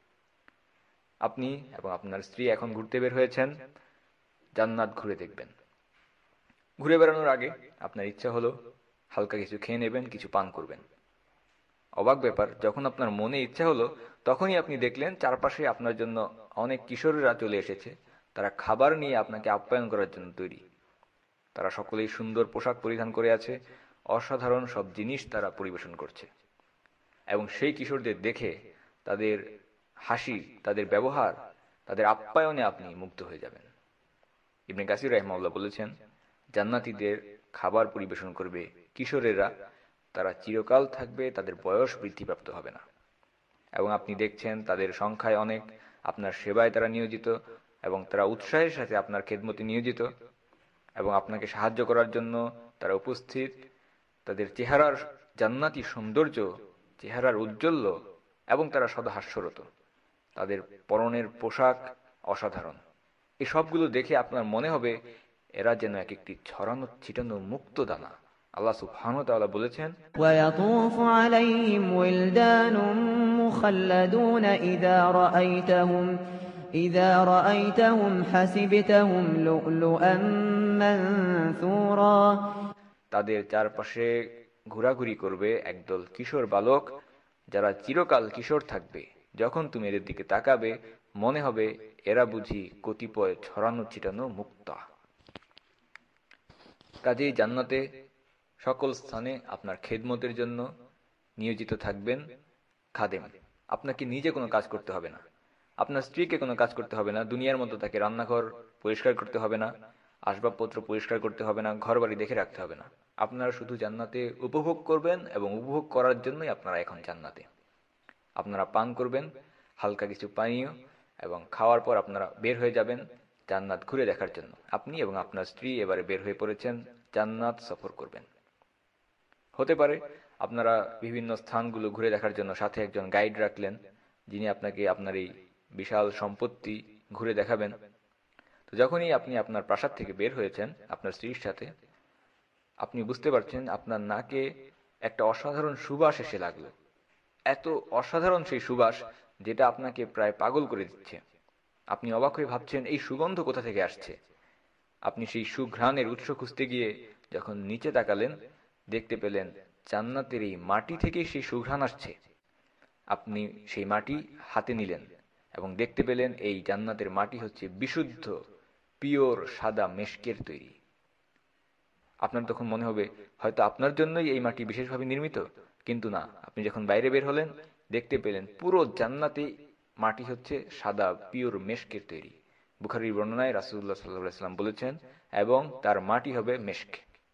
আপনি এবং আপনার স্ত্রী এখন ঘুরতে বের হয়েছেন, জান্নাত ঘুরে দেখবেন। ঘুরে বেড়ানোর আগে আপনার ইচ্ছা হলো হালকা কিছু খেয়ে নেবেন, কিছু পান করবেন। অবাক ব্যাপার, যখন আপনার মনে ইচ্ছা হলো তখনই আপনি দেখলেন চারপাশে আপনার জন্য অনেক কিশোরেরা চলে এসেছে। তারা খাবার নিয়ে আপনাকে আপ্যায়ন করার জন্য তৈরি। তারা সকলেই সুন্দর পোশাক পরিধান করে আছে, অসাধারণ সব জিনিস তারা পরিবেশন করছে। এবং সেই কিশোরদের দেখে তাদের হাসি, তাদের ব্যবহার, তাদের আপ্যায়নে আপনি মুগ্ধ হয়ে যাবেন। ইবনে কাসির রাহিমাহুল্লাহ বলেছেন, জান্নাতীদের খাবার পরিবেশন করবে কিশোরেরা, তারা চিরকাল থাকবে, তাদের বয়স বৃদ্ধিপ্রাপ্ত হবে না। এবং আপনি দেখছেন তাদের সংখ্যায় অনেক, আপনার সেবায় তারা নিয়োজিত এবং তারা উৎসাহের সাথে আপনার খেদমতে নিয়োজিত এবং আপনাকে সাহায্য করার জন্য তারা উপস্থিত। তাদের চেহারার জান্নাতি সৌন্দর্য, চেহারার ঔজ্জ্বল্য, এবং তারা সদা হাস্যরত। তাদের পরনের পোশাক অসাধারণ। এই সবগুলো দেখে আপনার মনে হবে এরা যেন এক একটি ছড়ানো ছিটানো মুক্ত দানা। আল্লাহ সুবহানাহু ওয়া তাআলা বলেছেন, ويطوف عليهم ولدان مخلدون إذا رأيتهم حسبتهم لؤلؤا منثورا। তাদের চারপাশে ঘোরাঘুরি করবে একদল কিশোর বালক, যারা চিরকাল কিশোর থাকবে। যখন তুমি এদের দিকে তাকাবে মনে হবে এরা বুঝি কতিপয় ছড়ানো ছিটানো মুক্তা। কাজেই জান্নাতে সকল স্থানে আপনার খেদমতের জন্য নিয়োজিত থাকবেন খাদেম, আপনাকে নিজে কোনো কাজ করতে হবে না, আপনার স্ত্রীকে কোনো কাজ করতে হবে না, দুনিয়ার মতো তাকে রান্নাঘর পরিষ্কার করতে হবে না, আসবাবপত্র পরিষ্কার করতে হবে না, ঘরবাড়ি দেখে রাখতে হবে না। আপনারা শুধু জান্নাতে উপভোগ করবেন এবং উপভোগ করার জন্যই আপনারা এখন জান্নাতে। আপনারা পান করবেন হালকা কিছু পানীয় এবং খাওয়ার পর আপনারা বের হয়ে যাবেন জান্নাত ঘুরে দেখার জন্য। আপনি এবং আপনার স্ত্রী এবারে বের হয়ে পড়েছেন, জান্নাত সফর করবেন। হতে পারে আপনারা বিভিন্ন স্থানগুলো ঘুরে দেখার জন্য সাথে একজন গাইড রাখলেন, যিনি আপনাকে আপনার এই বিশাল সম্পত্তি ঘুরে দেখাবেন। তো যখনই আপনি আপনার প্রাসাদ থেকে বের হয়েছেন আপনার স্ত্রীর সাথে, আপনি বুঝতে পারছেন আপনার নাকে একটা অসাধারণ সুবাস এসে লাগলো। এত অসাধারণ সেই সুবাস যেটা আপনাকে প্রায় পাগল করে দিচ্ছে। আপনি অবাক হয়ে ভাবছেন এই সুগন্ধ কোথা থেকে আসছে। আপনি সেই সুঘ্রাণের উৎস খুঁজতে গিয়ে যখন নিচে তাকালেন, দেখতে পেলেন জান্নাতের এই মাটি থেকেই সেই সুঘ্রাণ আসছে। আপনি সেই মাটি হাতে নিলেন এবং দেখতে পেলেন এই জান্নাতের মাটি হচ্ছে বিশুদ্ধ পিওর সাদা মেশকের তৈরি। আপনার তখন মনে হবে হয়তো আপনার জন্যই এই মাটি বিশেষভাবে নির্মিত, কিন্তু না, আপনি যখন বাইরে বের হলেন দেখতে পেলেন পুরো জান্নাতে মাটি হচ্ছে সাদা পিওর মেশকের তৈরি। বুখারীর বর্ণনায় রাসূলুল্লাহ সাল্লাল্লাহু আলাইহি ওয়াসাল্লাম বলেছেন, এবং তার মাটি হবে মেশক।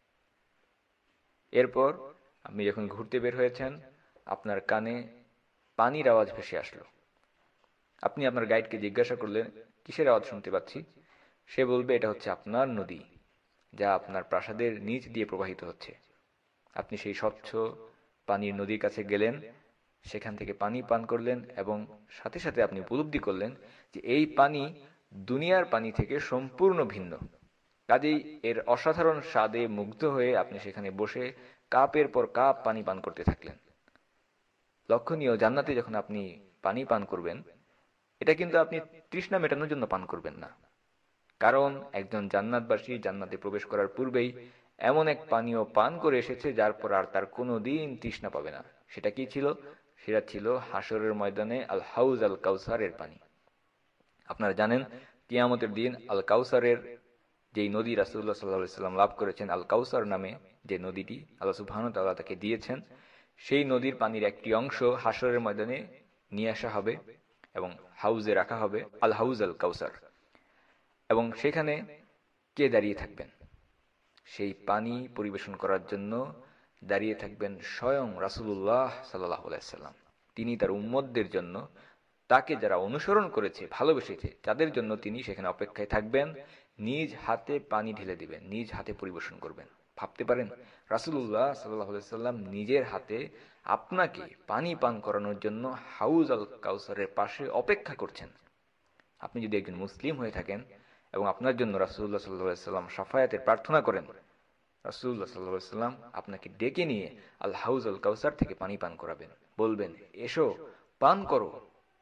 এরপর আপনি যখন ঘুরতে বের হয়েছেন আপনার কানে পানির আওয়াজ ভেসে আসলো। আপনি আপনার গাইডকে জিজ্ঞাসা করলেন কিসের আওয়াজ শুনতে পাচ্ছি। সে বলবে এটা হচ্ছে আপনার নদী, যা আপনার প্রাসাদের নিচ দিয়ে প্রবাহিত হচ্ছে। আপনি সেই স্বচ্ছ পানির নদীর কাছে গেলেন, সেখান থেকে পানি পান করলেন এবং সাথে সাথে আপনি উপলব্ধি করলেন যে এই পানি দুনিয়ার পানি থেকে সম্পূর্ণ ভিন্ন। কাজেই এর অসাধারণ স্বাদে মুগ্ধ হয়ে আপনি সেখানে বসে কাপের পর কাপ পানি পান করতে থাকলেন। লক্ষণীয়, জান্নাতে যখন আপনি পানি পান করবেন, এটা কিন্তু আপনি তৃষ্ণা মেটানোর জন্য পান করবেন না। কারণ একজন জান্নাতবাসী জান্নাতে প্রবেশ করার পূর্বেই এমন এক পানীয় পান করে এসেছে যার পর আর তার কোনোদিন তৃষ্ণা পাবে না। সেটা কি ছিল? সেটা ছিল হাসরের ময়দানে আল হাউজ আল কাউসারের পানি। আপনারা জানেন কিয়ামতের দিন আল কাউসারের যেই নদী রাসূলুল্লাহ সাল্লাল্লাহু আলাইহি ওয়াসাল্লাম লাভ করেছেন, আল কাউসার নামে যে নদীটি আল্লাহ সুবহানাহু ওয়া তাআলা তাকে দিয়েছেন, সেই নদীর পানির একটি অংশ হাসরের ময়দানে নিয়ে আসা হবে এবং হাউজে রাখা হবে, আল হাউজ আল কাউসার। এবং সেখানে কে দাঁড়িয়ে থাকবেন? সেই পানি পরিবেশন করার জন্য দাঁড়িয়ে থাকবেন স্বয়ং রাসূলুল্লাহ সাল্লাল্লাহু আলাইহি ওয়াসাল্লাম। তিনি তার উম্মতদের জন্য, তাকে যারা অনুসরণ করেছে, ভালোবেসেছে, তাদের জন্য তিনি সেখানে অপেক্ষায় থাকবেন, নিজ হাতে পানি ঢেলে দিবেন, নিজ হাতে পরিবেশন করবেন। ভাবতে পারেন রাসূলুল্লাহ সাল্লাল্লাহু আলাইহি ওয়াসাল্লাম নিজের হাতে আপনাকে পানি পান করানোর জন্য হাউজ আল কাউসারের পাশে অপেক্ষা করছেন। আপনি যদি একজন মুসলিম হয়ে থাকেন এবং আপনার জন্য রাসূলুল্লাহ সাল্লাল্লাহু আলাইহি ওয়াসাল্লাম শাফায়াতের প্রার্থনা করেন, রাসূলুল্লাহ সাল্লাল্লাহু আলাইহি ওয়াসাল্লাম আপনাকে ডেকে নিয়ে আল হাউজ আল কাউসার থেকে পানি পান করাবেন, বলবেন এসো পান করো।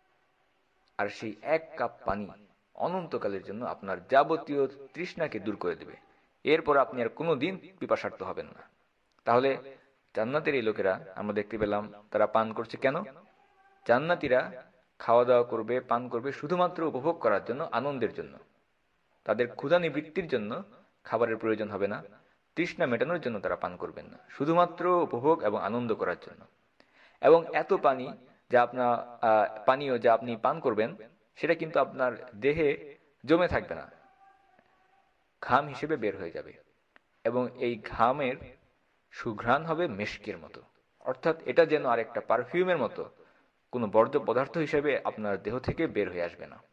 আর সেই এক কাপ পানি অনন্তকালের জন্য আপনার যাবতীয় তৃষ্ণাকে দূর করে দেবে। এরপর আপনি আর কোনোদিন পিপাসার্ত হবেন না। তাহলে জান্নাতের এই লোকেরা আমরা দেখতে পেলাম তারা পান করছে কেন? জান্নাতীরা খাওয়া দাওয়া করবে, পান করবে শুধুমাত্র উপভোগ করার জন্য, আনন্দের জন্য। তাদের ক্ষুধা নিবৃত্তির জন্য খাবারের প্রয়োজন হবে না, তৃষ্ণা মেটানোর জন্য তারা পান করবেন না, শুধুমাত্র উপভোগ এবং আনন্দ করার জন্য। এবং এত পানি যা আপনার পানীয় যা আপনি পান করবেন, সেটা কিন্তু আপনার দেহে জমে থাকবে না, ঘাম হিসেবে বের হয়ে যাবে। এবং এই ঘামের সুঘ্রাণ হবে মেশকের মতো, অর্থাৎ এটা যেন আরেকটা পারফিউমের মতো, কোনো বর্জ্য পদার্থ হিসেবে আপনার দেহ থেকে বের হয়ে আসবে না।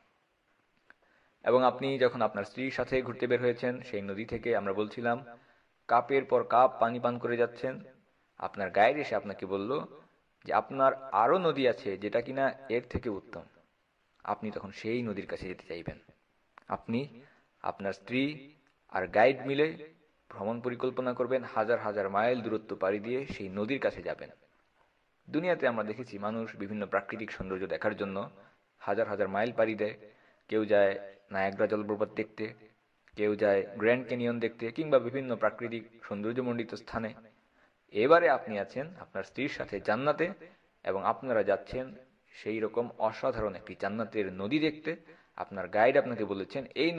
এবং আপনি যখন আপনার স্ত্রীর সাথে ঘুরতে বের হয়েছেন, সেই নদী থেকে আমরা বলছিলাম কাপের পর কাপ পানি পান করে যাচ্ছেন, আপনার গাইড এসে আপনাকে বলল যে আপনার আরো নদী আছে যেটা কিনা এর থেকে উত্তম। আপনি তখন সেই নদীর কাছে যেতে চাইবেন। আপনি, আপনার স্ত্রী আর গাইড মিলে ভ্রমণ পরিকল্পনা করবেন, হাজার হাজার মাইল দূরত্ব পাড়ি দিয়ে সেই নদীর কাছে যাবেন। দুনিয়াতে আমরা দেখেছি মানুষ বিভিন্ন প্রাকৃতিক সৌন্দর্য দেখার জন্য হাজার হাজার মাইল পাড়ি দেয়। কেউ যায় নায়াগ্রা জলপ্রপাত দেখতে, কেউ যায় গ্র্যান্ড ক্যানিয়ন দেখতে, কিংবা বিভিন্ন প্রাকৃতিক সৌন্দর্যমণ্ডিত স্থানে। এবারে আপনি আছেন আপনার স্ত্রীর সাথে জান্নাতে এবং আপনারা যাচ্ছেন সেই রকম অসাধারণ একটি জান্নাতের নদী দেখতে। আপনার গাইড আপনাকে বলেছেন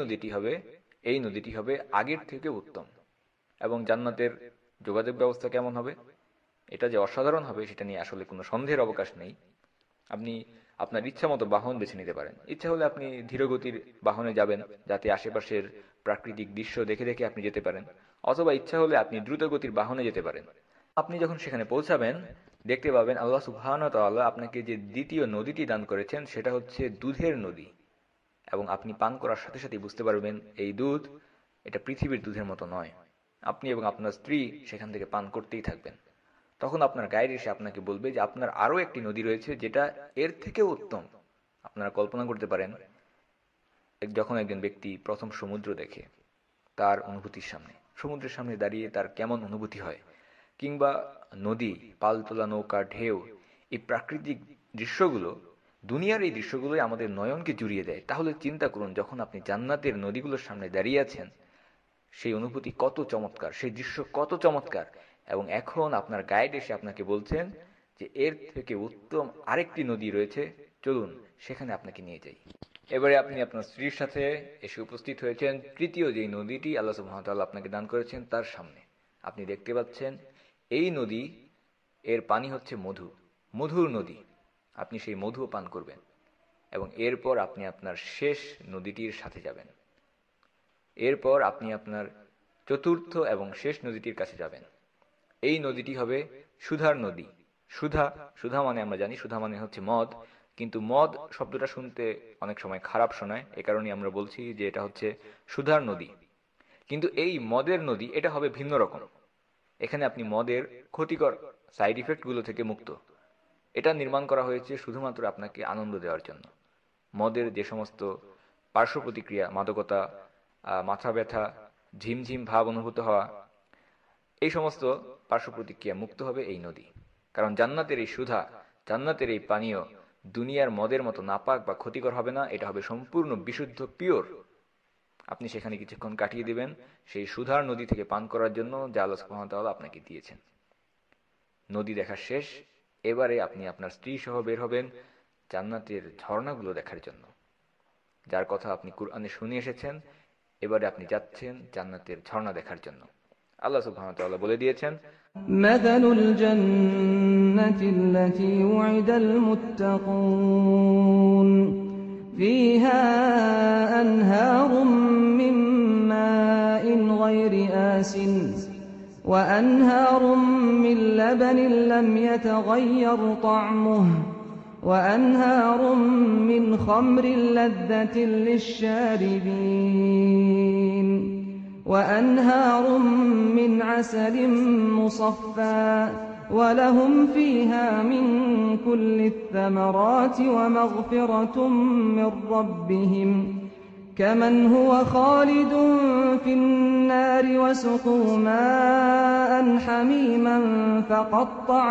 এই নদীটি হবে আগের থেকে উত্তম। এবং জান্নাতের যোগাযোগ ব্যবস্থা কেমন হবে, এটা যে অসাধারণ হবে সেটা নিয়ে আসলে কোনো সন্দেহের অবকাশ নেই। আপনি আপনার ইচ্ছা মতো বাহন বেছে নিতে পারেন। ইচ্ছা হলে আপনি ধীরগতির বাহনে যাবেন, যাতে আশেপাশের প্রাকৃতিক দৃশ্য দেখে দেখে আপনি যেতে পারেন, অথবা ইচ্ছা হলে আপনি দ্রুতগতির বাহনে যেতে পারেন। আপনি যখন সেখানে পৌঁছাবেন, দেখতে পাবেন আল্লাহ সুবহানাহু ওয়া তাআলা আপনাকে যে দ্বিতীয় নদীটি দান করেছেন সেটা হচ্ছে দুধের নদী। এবং আপনি পান করার সাথে সাথেই বুঝতে পারবেন এই দুধ, এটা পৃথিবীর দুধের মতো নয়। আপনি এবং আপনার স্ত্রী সেখান থেকে পান করতেই থাকবেন। তখন আপনার গাইড এসে আপনাকে বলবে যে আপনার আরও একটি নদী রয়েছে যেটা এর থেকেও উত্তম। আপনারা কল্পনা করতে পারেন যখন একজন ব্যক্তি প্রথম সমুদ্র দেখে, তার অনুভূতির সামনে, সমুদ্রের সামনে দাঁড়িয়ে তার কেমন অনুভূতি হয়, কিংবা নদী, পালতোলা নৌকা, ঢেউ, এই প্রাকৃতিক দৃশ্যগুলো, দুনিয়ার এই দৃশ্যগুলোই আমাদের নয়নকে জুড়িয়ে দেয়। তাহলে চিন্তা করুন, যখন আপনি জান্নাতের নদীগুলোর সামনে দাঁড়িয়ে আছেন, সেই অনুভূতি কত চমৎকার, সেই দৃশ্য কত চমৎকার। এবং এখন আপনার গাইড এসে আপনাকে বলছেন যে এর থেকে উত্তম আরেকটি নদী রয়েছে, চলুন সেখানে আপনাকে নিয়ে যাই। এবারে আপনি আপনার স্ত্রীর সাথে এসে উপস্থিত হয়েছেন তৃতীয় যেই নদীটি আল্লাহ সুবহানাহু ওয়া তাআলা আপনাকে দান করেছেন তার সামনে। আপনি দেখতে পাচ্ছেন এই নদী, এর পানি হচ্ছে মধু, মধুর নদী। আপনি সেই মধু পান করবেন এবং এরপর আপনি আপনার শেষ নদীটির সাথে যাবেন। এরপর আপনি আপনার চতুর্থ এবং শেষ নদীটির কাছে যাবেন। এই নদীটি হবে সুধার নদী। সুধা, সুধা মানে আমরা জানি সুধা মানে হচ্ছে মদ, কিন্তু মদ শব্দটা শুনতে অনেক সময় খারাপ শোনায়, এ কারণেই আমরা বলছি যে এটা হচ্ছে সুধার নদী। কিন্তু এই মদের নদী, এটা হবে ভিন্ন রকম। এখানে আপনি মদের ক্ষতিকর সাইড ইফেক্টগুলো থেকে মুক্ত। এটা নির্মাণ করা হয়েছে শুধুমাত্র আপনাকে আনন্দ দেওয়ার জন্য। মদের যে সমস্ত পার্শ্ব প্রতিক্রিয়া, মাদকতা, মাথা ব্যথা, ঝিমঝিম ভাব অনুভূত হওয়া, এই সমস্ত পার্শ্ব প্রতিক্রিয়া মুক্ত হবে এই নদী। কারণ জান্নাতের এই সুধা, জান্নাতের এই পানীয় দুনিয়ার মদের মতো নাপাক বা ক্ষতিকর হবে না, এটা হবে সম্পূর্ণ বিশুদ্ধ, পিওর। আপনি সেখানে কিছুক্ষণ কাটিয়ে দিবেন সেই সুধার নদী থেকে পান করার জন্য, যা আল্লাহ সুবহানাহু ওয়া তাআলা আপনাকে দিয়েছেন। নদী দেখা শেষ, এবারে আপনি আপনার স্ত্রী সহ বের হবেন জান্নাতের ঝর্ণাগুলো দেখার জন্য, যার কথা আপনি কুরআনে শুনে এসেছেন। এবারে আপনি যাচ্ছেন জান্নাতের ঝর্ণা দেখার জন্য। আল্লাহ সুবহানাহু ওয়া তাআলা বলে দিয়েছেন, مثل الجنة التي وعد المتقون فيها أنهار من ماء غير آسن وأنهار من لبن لم يتغير طعمه وأنهار من خمر لذة للشاربين وأنهار من عسل مصفى ولهم فيها من كل الثمرات ومغفرة من ربهم كمن هو خالد في النار وسقوا ماء حميما فقطع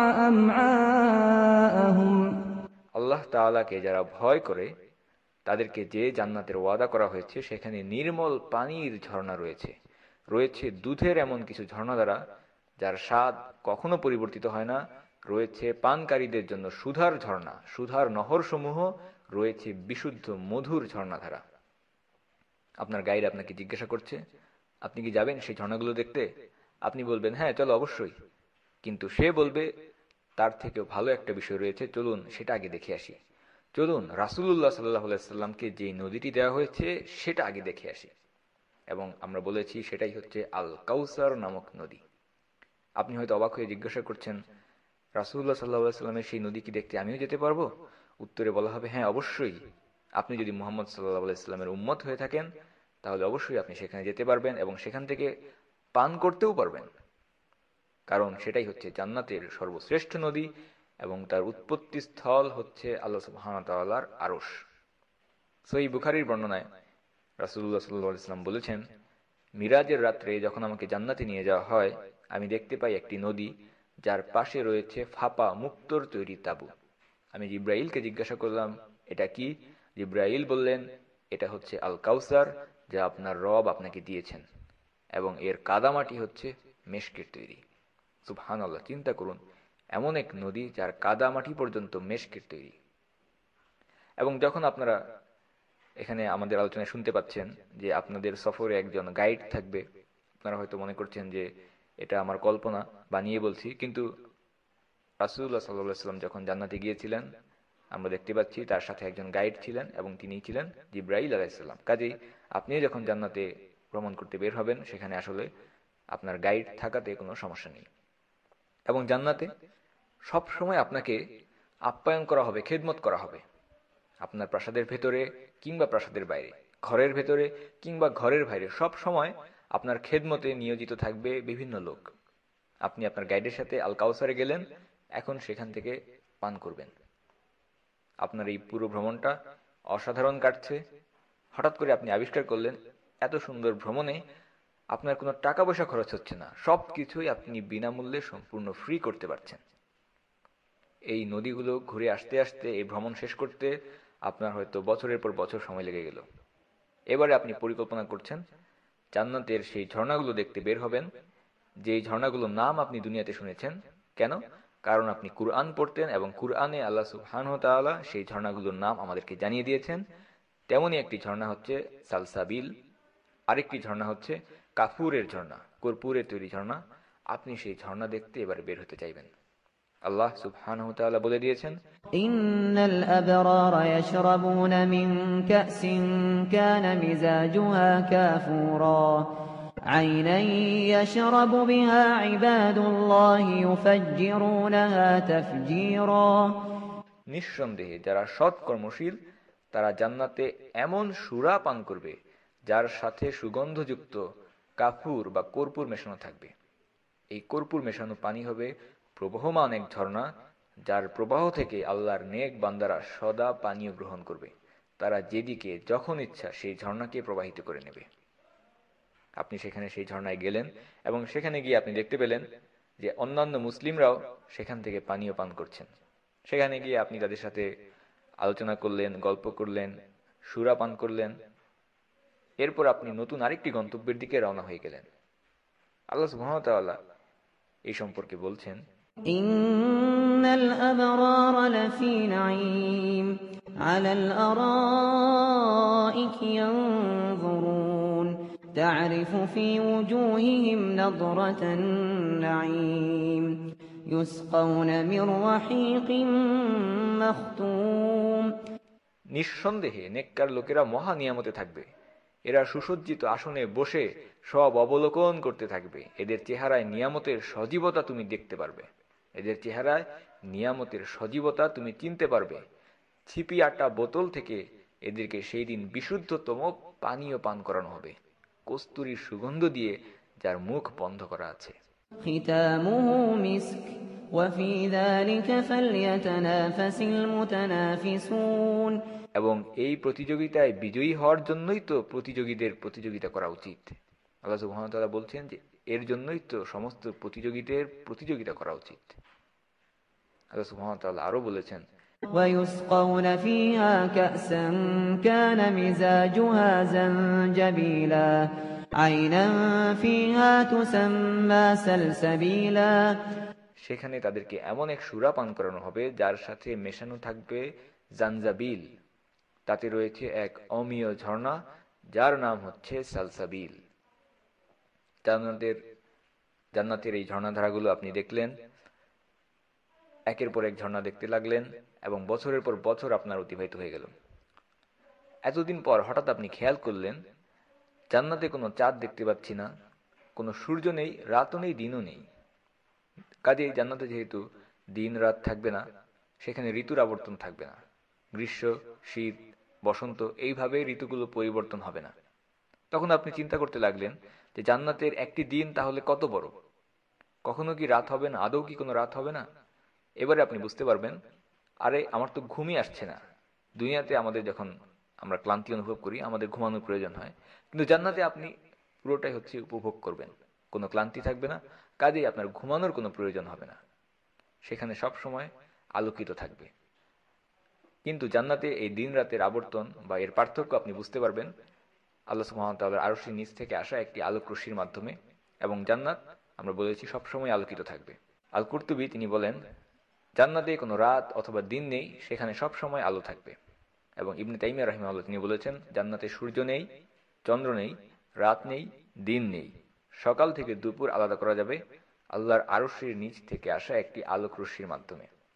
أمعاءهم। আল্লাহ তাআলাকে যারা ভয় করে তাদেরকে যে জান্নাতের ওয়াদা করা হয়েছে সেখানে নির্মল পানির ঝর্ণা রয়েছে, রয়েছে দুধের এমন কিছু ঝর্ণাধারা যার স্বাদ কখনো পরিবর্তিত হয় না, রয়েছে পানকারীদের জন্য সুধার ঝর্ণা, সুধার নহরসমূহ, রয়েছে বিশুদ্ধ মধুর ঝর্ণাধারা। আপনার গাইড আপনাকে জিজ্ঞাসা করছে আপনি কি যাবেন সেই ঝর্ণাগুলো দেখতে? আপনি বলবেন হ্যাঁ চলো অবশ্যই। কিন্তু সে বলবে তার থেকেও ভালো একটা বিষয় রয়েছে, চলুন সেটা আগে দেখে আসি। চলুন রাসূলুল্লাহ সাল্লাল্লাহু আলাইহি সাল্লামকে যে নদীটি দেওয়া হয়েছে সেটা আগে দেখে আসি। এবং আমরা বলেছি সেটাই হচ্ছে আল কাউসার নামক নদী। আপনি হয়তো অবাক হয়ে জিজ্ঞাসা করছেন, রাসূলুল্লাহ সাল্লাল্লাহু আলাইহি সাল্লামের সেই নদী কি দেখতে আমিও যেতে পারবো? উত্তরে বলা হবে হ্যাঁ অবশ্যই। আপনি যদি মুহাম্মদ সাল্লাল্লাহু আলাইহি সাল্লামের উম্মত হয়ে থাকেন তাহলে অবশ্যই আপনি সেখানে যেতে পারবেন এবং সেখান থেকে পান করতেও পারবেন। কারণ সেটাই হচ্ছে জান্নাতের সর্বশ্রেষ্ঠ নদী এবং তার উৎপত্তি স্থল হচ্ছে আল্লাহ সুবহানাহু ওয়া তাআলার আরশ। সহিহ বুখারীর বর্ণনায় রাসূলুল্লাহ সাল্লাল্লাহু আলাইহি সাল্লাম বলেছেন, মিরাজের রাত্রে যখন আমাকে জান্নাতে নিয়ে যাওয়া হয় আমি দেখতে পাই একটি নদী যার পাশে রয়েছে ফাঁপা মুক্তোর তৈরি তাঁবু। আমি জিব্রাইলকে জিজ্ঞাসা করলাম এটা কি? জিব্রাইল বললেন এটা হচ্ছে আল কাউসার, যা আপনার রব আপনাকে দিয়েছেন, এবং এর কাদামাটি হচ্ছে মেশকের তৈরি। সুবহানাল্লাহ, চিন্তা করুন এমন এক নদী যার কাদামাটি পর্যন্ত মেশকের তৈরি। এবং যখন আপনারা এখানে আমাদের আলোচনায় শুনতে পাচ্ছেন যে আপনাদের সফরে একজন গাইড থাকবে, আপনারা হয়তো মনে করছেন যে এটা আমার কল্পনা, বানিয়ে বলছি, কিন্তু রাসূলুল্লাহ সাল্লাল্লাহু আলাইহি ওয়াসাল্লাম যখন জান্নাতে গিয়েছিলেন আমরা দেখতে পাচ্ছি তার সাথে একজন গাইড ছিলেন এবং তিনি ছিলেন জিবরাইল আলাইহিস সালাম। কাজেই আপনিও যখন জান্নাতে ভ্রমণ করতে বের হবেন, সেখানে আসলে আপনার গাইড থাকাতে কোনো সমস্যা নেই। এবং জান্নাতে সব সময় আপনাকে আপ্যায়ন করা হবে, খেদমত করা হবে। আপনার প্রাসাদের ভেতরে কিংবা প্রাসাদের বাইরে, ঘরের ভেতরে কিংবা ঘরের বাইরে, সব সময় আপনার খেদমতে নিয়োজিত থাকবে বিভিন্ন লোক। আপনি আপনার গাইডের সাথে আল কাউসারে গেলেন, এখন সেখান থেকে পান করবেন। আপনার এই পুরো ভ্রমণটা অসাধারণ কাটছে। হঠাৎ করে আপনি আবিষ্কার করলেন এত সুন্দর ভ্রমণে আপনার কোনো টাকা পয়সা খরচ হচ্ছে না, সব কিছুই আপনি বিনামূল্যে সম্পূর্ণ ফ্রি করতে পারছেন। এই নদীগুলো ঘুরে আসতে আসতে এই ভ্রমণ শেষ করতে আপনার হয়তো বছরের পর বছর সময় লেগে গেল। এবারে আপনি পরিকল্পনা করছেন জান্নাতের সেই ঝর্ণাগুলো দেখতে বের হবেন, যেই ঝর্ণাগুলোর নাম আপনি দুনিয়াতে শুনেছেন। কেন? কারণ আপনি কুরআন পড়তেন এবং কুরআনে আল্লাহ সুবহানাহু ওয়া তাআলা সেই ঝর্ণাগুলোর নাম আমাদেরকে জানিয়ে দিয়েছেন। তেমনই একটি ঝর্ণা হচ্ছে সালসাবিল, আরেকটি ঝর্ণা হচ্ছে কাফুরের ঝর্ণা, কর্পূরের তৈরি ঝর্ণা। আপনি সেই ঝর্ণা দেখতে এবারে বের হতে চাইবেন। আল্লাহ সুবহানাহু ওয়া তাআলা বলে দিয়েছেন, ইন্নাল আবরারা ইয়াশরাবুনা মিন কাসিন কানা মিজাজুহা কাফুরা আইনান ইয়াশরাবু বিহা ইবাদুল্লাহি ইউফাজ্জিরুনাহা তাফজীরা। নিঃসন্দেহে যারা সৎ কর্মশীল তারা জান্নাতে এমন সুরা পান করবে যার সাথে সুগন্ধযুক্ত কাফুর বা কর্পূর মেশানো থাকবে। এই কর্পূর মেশানো পানি হবে প্রবহমান এক ঝর্ণা, যার প্রবাহ থেকে আল্লাহর নেক বান্দারা সদা পানীয় গ্রহণ করবে। তারা যেদিকে যখন ইচ্ছা সেই ঝর্ণাকে প্রবাহিত করে নেবে। আপনি সেখানে সেই ঝর্ণায় গেলেন এবং সেখানে গিয়ে আপনি দেখতে পেলেন যে অন্যান্য মুসলিমরাও সেখান থেকে পানীয় পান করছেন। সেখানে গিয়ে আপনি তাদের সাথে আলোচনা করলেন, গল্প করলেন, সুরা পান করলেন। এরপর আপনি নতুন আরেকটি গন্তব্যের দিকে রওনা হয়ে গেলেন। আল্লাহ সুবহানাহু ওয়া তাআলা এই সম্পর্কে বলছেন, ইন্নাল আবরারা লাফি নাঈম আলাল আরাইকি ইয়ানজুরুন তা'রিফু ফি ওয়ুজুহিহিম নাদরাতান নাঈম ইউসকাউনা মির রাহীকিম মাখতুম। নিঃসন্দেহে নেককার লোকেরা মহা নিয়ামতে থাকবে। এরা সুসজ্জিত আসনে বসে সব অবলোকন করতে থাকবে। এদের চেহারায় নিয়ামতের সজীবতা তুমি দেখতে পারবে। এদের চেহারায় নিয়ামতের সজীবতা তুমি চিনতে পারবে। ছিপি আটা বোতল থেকে এদেরকে সেই দিন বিশুদ্ধতম পানীয় পান করানো হবে, কস্তুরীর সুগন্ধ দিয়ে যার মুখ বন্ধ করা আছে। খিতামুহু মিস্ক ওয়া ফি যালিকা ফালইয়াতানাফাসিল মুতানাফিসুন। এবং এই প্রতিযোগিতায় বিজয়ী হওয়ার জন্যই তো প্রতিযোগীদের প্রতিযোগিতা করা উচিত। আল্লাহ সুবহানাহু ওয়া তাআলা বলছেন যে এর জন্যই তো সমস্ত প্রতিযোগীদের প্রতিযোগিতা করা উচিত। আল্লাহ সুবহানাহু ওয়া তাআলা আরো বলেছেন, ويسقون فيها كأسا كان مزاجها زنجبيلا عينا فيها تسمى سلسبيلا। সেখানে তাদেরকে এমন এক সুরা পান করানো হবে যার সাথে মেশানো থাকবে জানজাবিল। তাতে রয়েছে এক অমীয় ঝর্ণা যার নাম হচ্ছে সালসাবিল। জান্নাতের এই ঝর্ণাধারাগুলো আপনি দেখলেন, একের পর এক ঝর্ণা দেখতে লাগলেন এবং বছরের পর বছর আপনার অতিবাহিত হয়ে গেল। এতদিন পর হঠাৎ আপনি খেয়াল করলেন জান্নাতে কোনো চাঁদ দেখতে পাচ্ছি না, কোনো সূর্য নেই, রাতও নেই, দিনও নেই। কাজেই জান্নাতে যেহেতু দিন রাত থাকবে না, সেখানে ঋতুর আবর্তন থাকবে না। গ্রীষ্ম, শীত, বসন্ত এইভাবে ঋতুগুলো পরিবর্তন হবে না। তখন আপনি চিন্তা করতে লাগলেন যে জান্নাতের একটি দিন তাহলে কত বড়, কখনো কি রাত হবে না, আদৌ কি কোনো রাত হবে না? এবারে আপনি বুঝতে পারবেন, আরে আমার তো ঘুমই আসছে না। দুনিয়াতে আমাদের যখন আমরা ক্লান্তি অনুভব করি আমাদের ঘুমানোর প্রয়োজন হয়, কিন্তু জান্নাতে আপনি পুরোটাই হচ্ছে উপভোগ করবেন, কোনো ক্লান্তি থাকবে না। কাজেই আপনার ঘুমানোর কোনো প্রয়োজন হবে না, সেখানে সব সময় আলোকিত থাকবে। কিন্তু জান্নাতে এই দিন রাতের আবর্তন বা এর পার্থক্য আপনি বুঝতে পারবেন আল্লাহ সুবহানাহু ওয়া তাআলার আরশের নিচ থেকে আসা একটি আলোক রশ্মির মাধ্যমে। এবং জান্নাত আমরা বলেছি সবসময় আলোকিত থাকবে। আল কুরতুবী তিনি বলেন, জান্নাতে কোনো রাত অথবা দিন নেই, সেখানে সব সময় আলো থাকবে। এবং ইবনে তাইমিয়া রাহিমাহুল্লাহ তিনি বলেছেন, জান্নাতে সূর্য নেই, চন্দ্র নেই, রাত নেই, দিন নেই, সকাল থেকে দুপুর আলাদা করা যাবে আল্লাহর আরশের নিচ থেকে আসা একটি আলোক রশ্মির মাধ্যমে।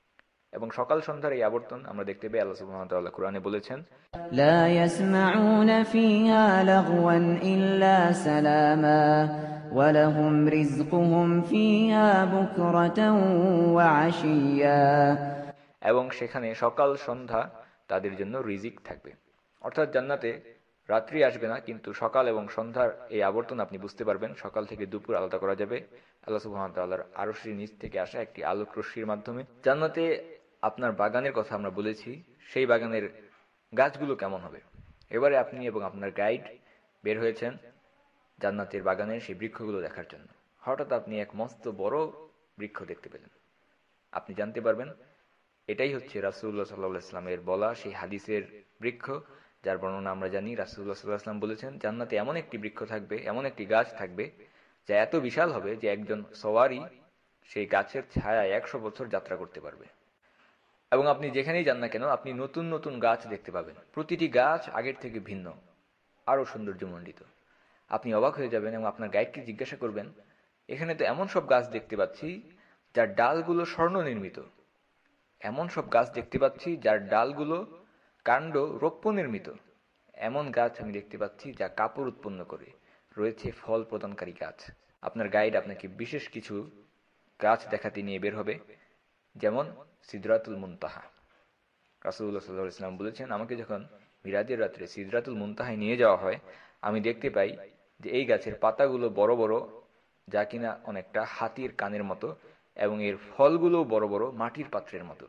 এবং সকাল সন্ধ্যার এই আবর্তন আমরা দেখতে পাই। আল্লাহ সুবহানাহু ওয়া তাআলা কোরআনে বলেছেন, لا يسمعون فيها لغوا إلا سلاما ولهم رزقهم فيها بكرة وعشيا। এবং সেখানে সকাল সন্ধ্যা তাদের জন্য রিজিক থাকবে। অর্থাৎ জান্নাতে রাত্রি আসবে না, কিন্তু সকাল এবং সন্ধ্যার এই আবর্তন আপনি বুঝতে পারবেন। সকাল থেকে দুপুর আলাদা করা যাবে আল্লাহ সুবহানাহু ওয়া তাআলার আরশের নিচ থেকে আসা একটি আলোক রশ্মির মাধ্যমে। জান্নাতে আপনার বাগানের কথা আমরা বলেছি, সেই বাগানের গাছগুলো কেমন হবে। এবারে আপনি এবং আপনার গাইড বের হয়েছেন জান্নাতের বাগানের সেই বৃক্ষগুলো দেখার জন্য। হঠাৎ আপনি এক মস্ত বড় বৃক্ষ দেখতে পেলেন। আপনি জানতে পারবেন এটাই হচ্ছে রাসূলুল্লাহ সাল্লাল্লাহু আলাইহি ওয়াসাল্লামের বলা সেই হাদিসের বৃক্ষ, যার বর্ণনা আমরা জানি। রাসূলুল্লাহ সাল্লাল্লাহু আলাইহি ওয়াসাল্লাম বলেছেন, জান্নাতে এমন একটি বৃক্ষ থাকবে, এমন একটি গাছ থাকবে যা এত বিশাল হবে যে একজন সওয়ারি সেই গাছের ছায়ায় 100 বছর যাত্রা করতে পারবে। এবং আপনি যেখানেই যান না কেন আপনি নতুন নতুন গাছ দেখতে পাবেন। প্রতিটি গাছ আগের থেকে ভিন্ন, আরো সৌন্দর্যমণ্ডিত। আপনি অবাক হয়ে যাবেন এবং আপনার গাইডকে জিজ্ঞাসা করবেন, এখানে তো এমন সব গাছ দেখতে পাচ্ছি যার ডালগুলো স্বর্ণ নির্মিত, এমন সব গাছ দেখতে পাচ্ছি যার ডালগুলো কাণ্ড রৌপ্য নির্মিত, এমন গাছ আমি দেখতে পাচ্ছি যা কাপড় উৎপন্ন করে, রয়েছে ফল প্রদানকারী গাছ। আপনার গাইড আপনাকে বিশেষ কিছু গাছ দেখাতে নিয়ে বের হবে, যেমন সিদরাতুল মুনতাহা। রাসূলুল্লাহ সাল্লাল্লাহু আলাইহি ওয়াসাল্লাম বলেছেন, আমাকে যখন মিরাজের রাত্রে সিদরাতুল মুনতাহায় নিয়ে যাওয়া হয়, আমি দেখতে পাই যে এই গাছের পাতাগুলো বড় বড়, যা কিনা অনেকটা হাতির কানের মতো, এবং এর ফলগুলো বড় বড় মাটির পাত্রের মতো।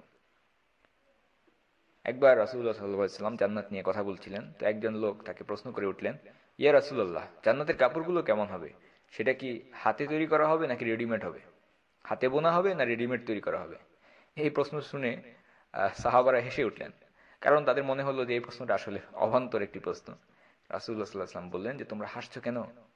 একবার রাসূলুল্লাহ সাল্লাল্লাহু আলাইহি ওয়াসাল্লাম জান্নাত নিয়ে কথা বলছিলেন, তো একজন লোক তাকে প্রশ্ন করে উঠলেন, ইয়া রাসূলুল্লাহ, জান্নাতের কাপড়গুলো কেমন হবে? সেটা কি হাতে তৈরি করা হবে নাকি রেডিমেড হবে? হাতে বোনা হবে না রেডিমেড তৈরি করা হবে? এই প্রশ্ন শুনে সাহাবারা হেসে উঠলেন, কারণ তাদের মনে হলো যে এই প্রশ্নটা আসলে অবান্তর একটি প্রশ্ন। রাসূলুল্লাহ সাল্লাল্লাহু আলাইহি ওয়াসাল্লাম বললেন যে, তোমরা হাসছো কেন?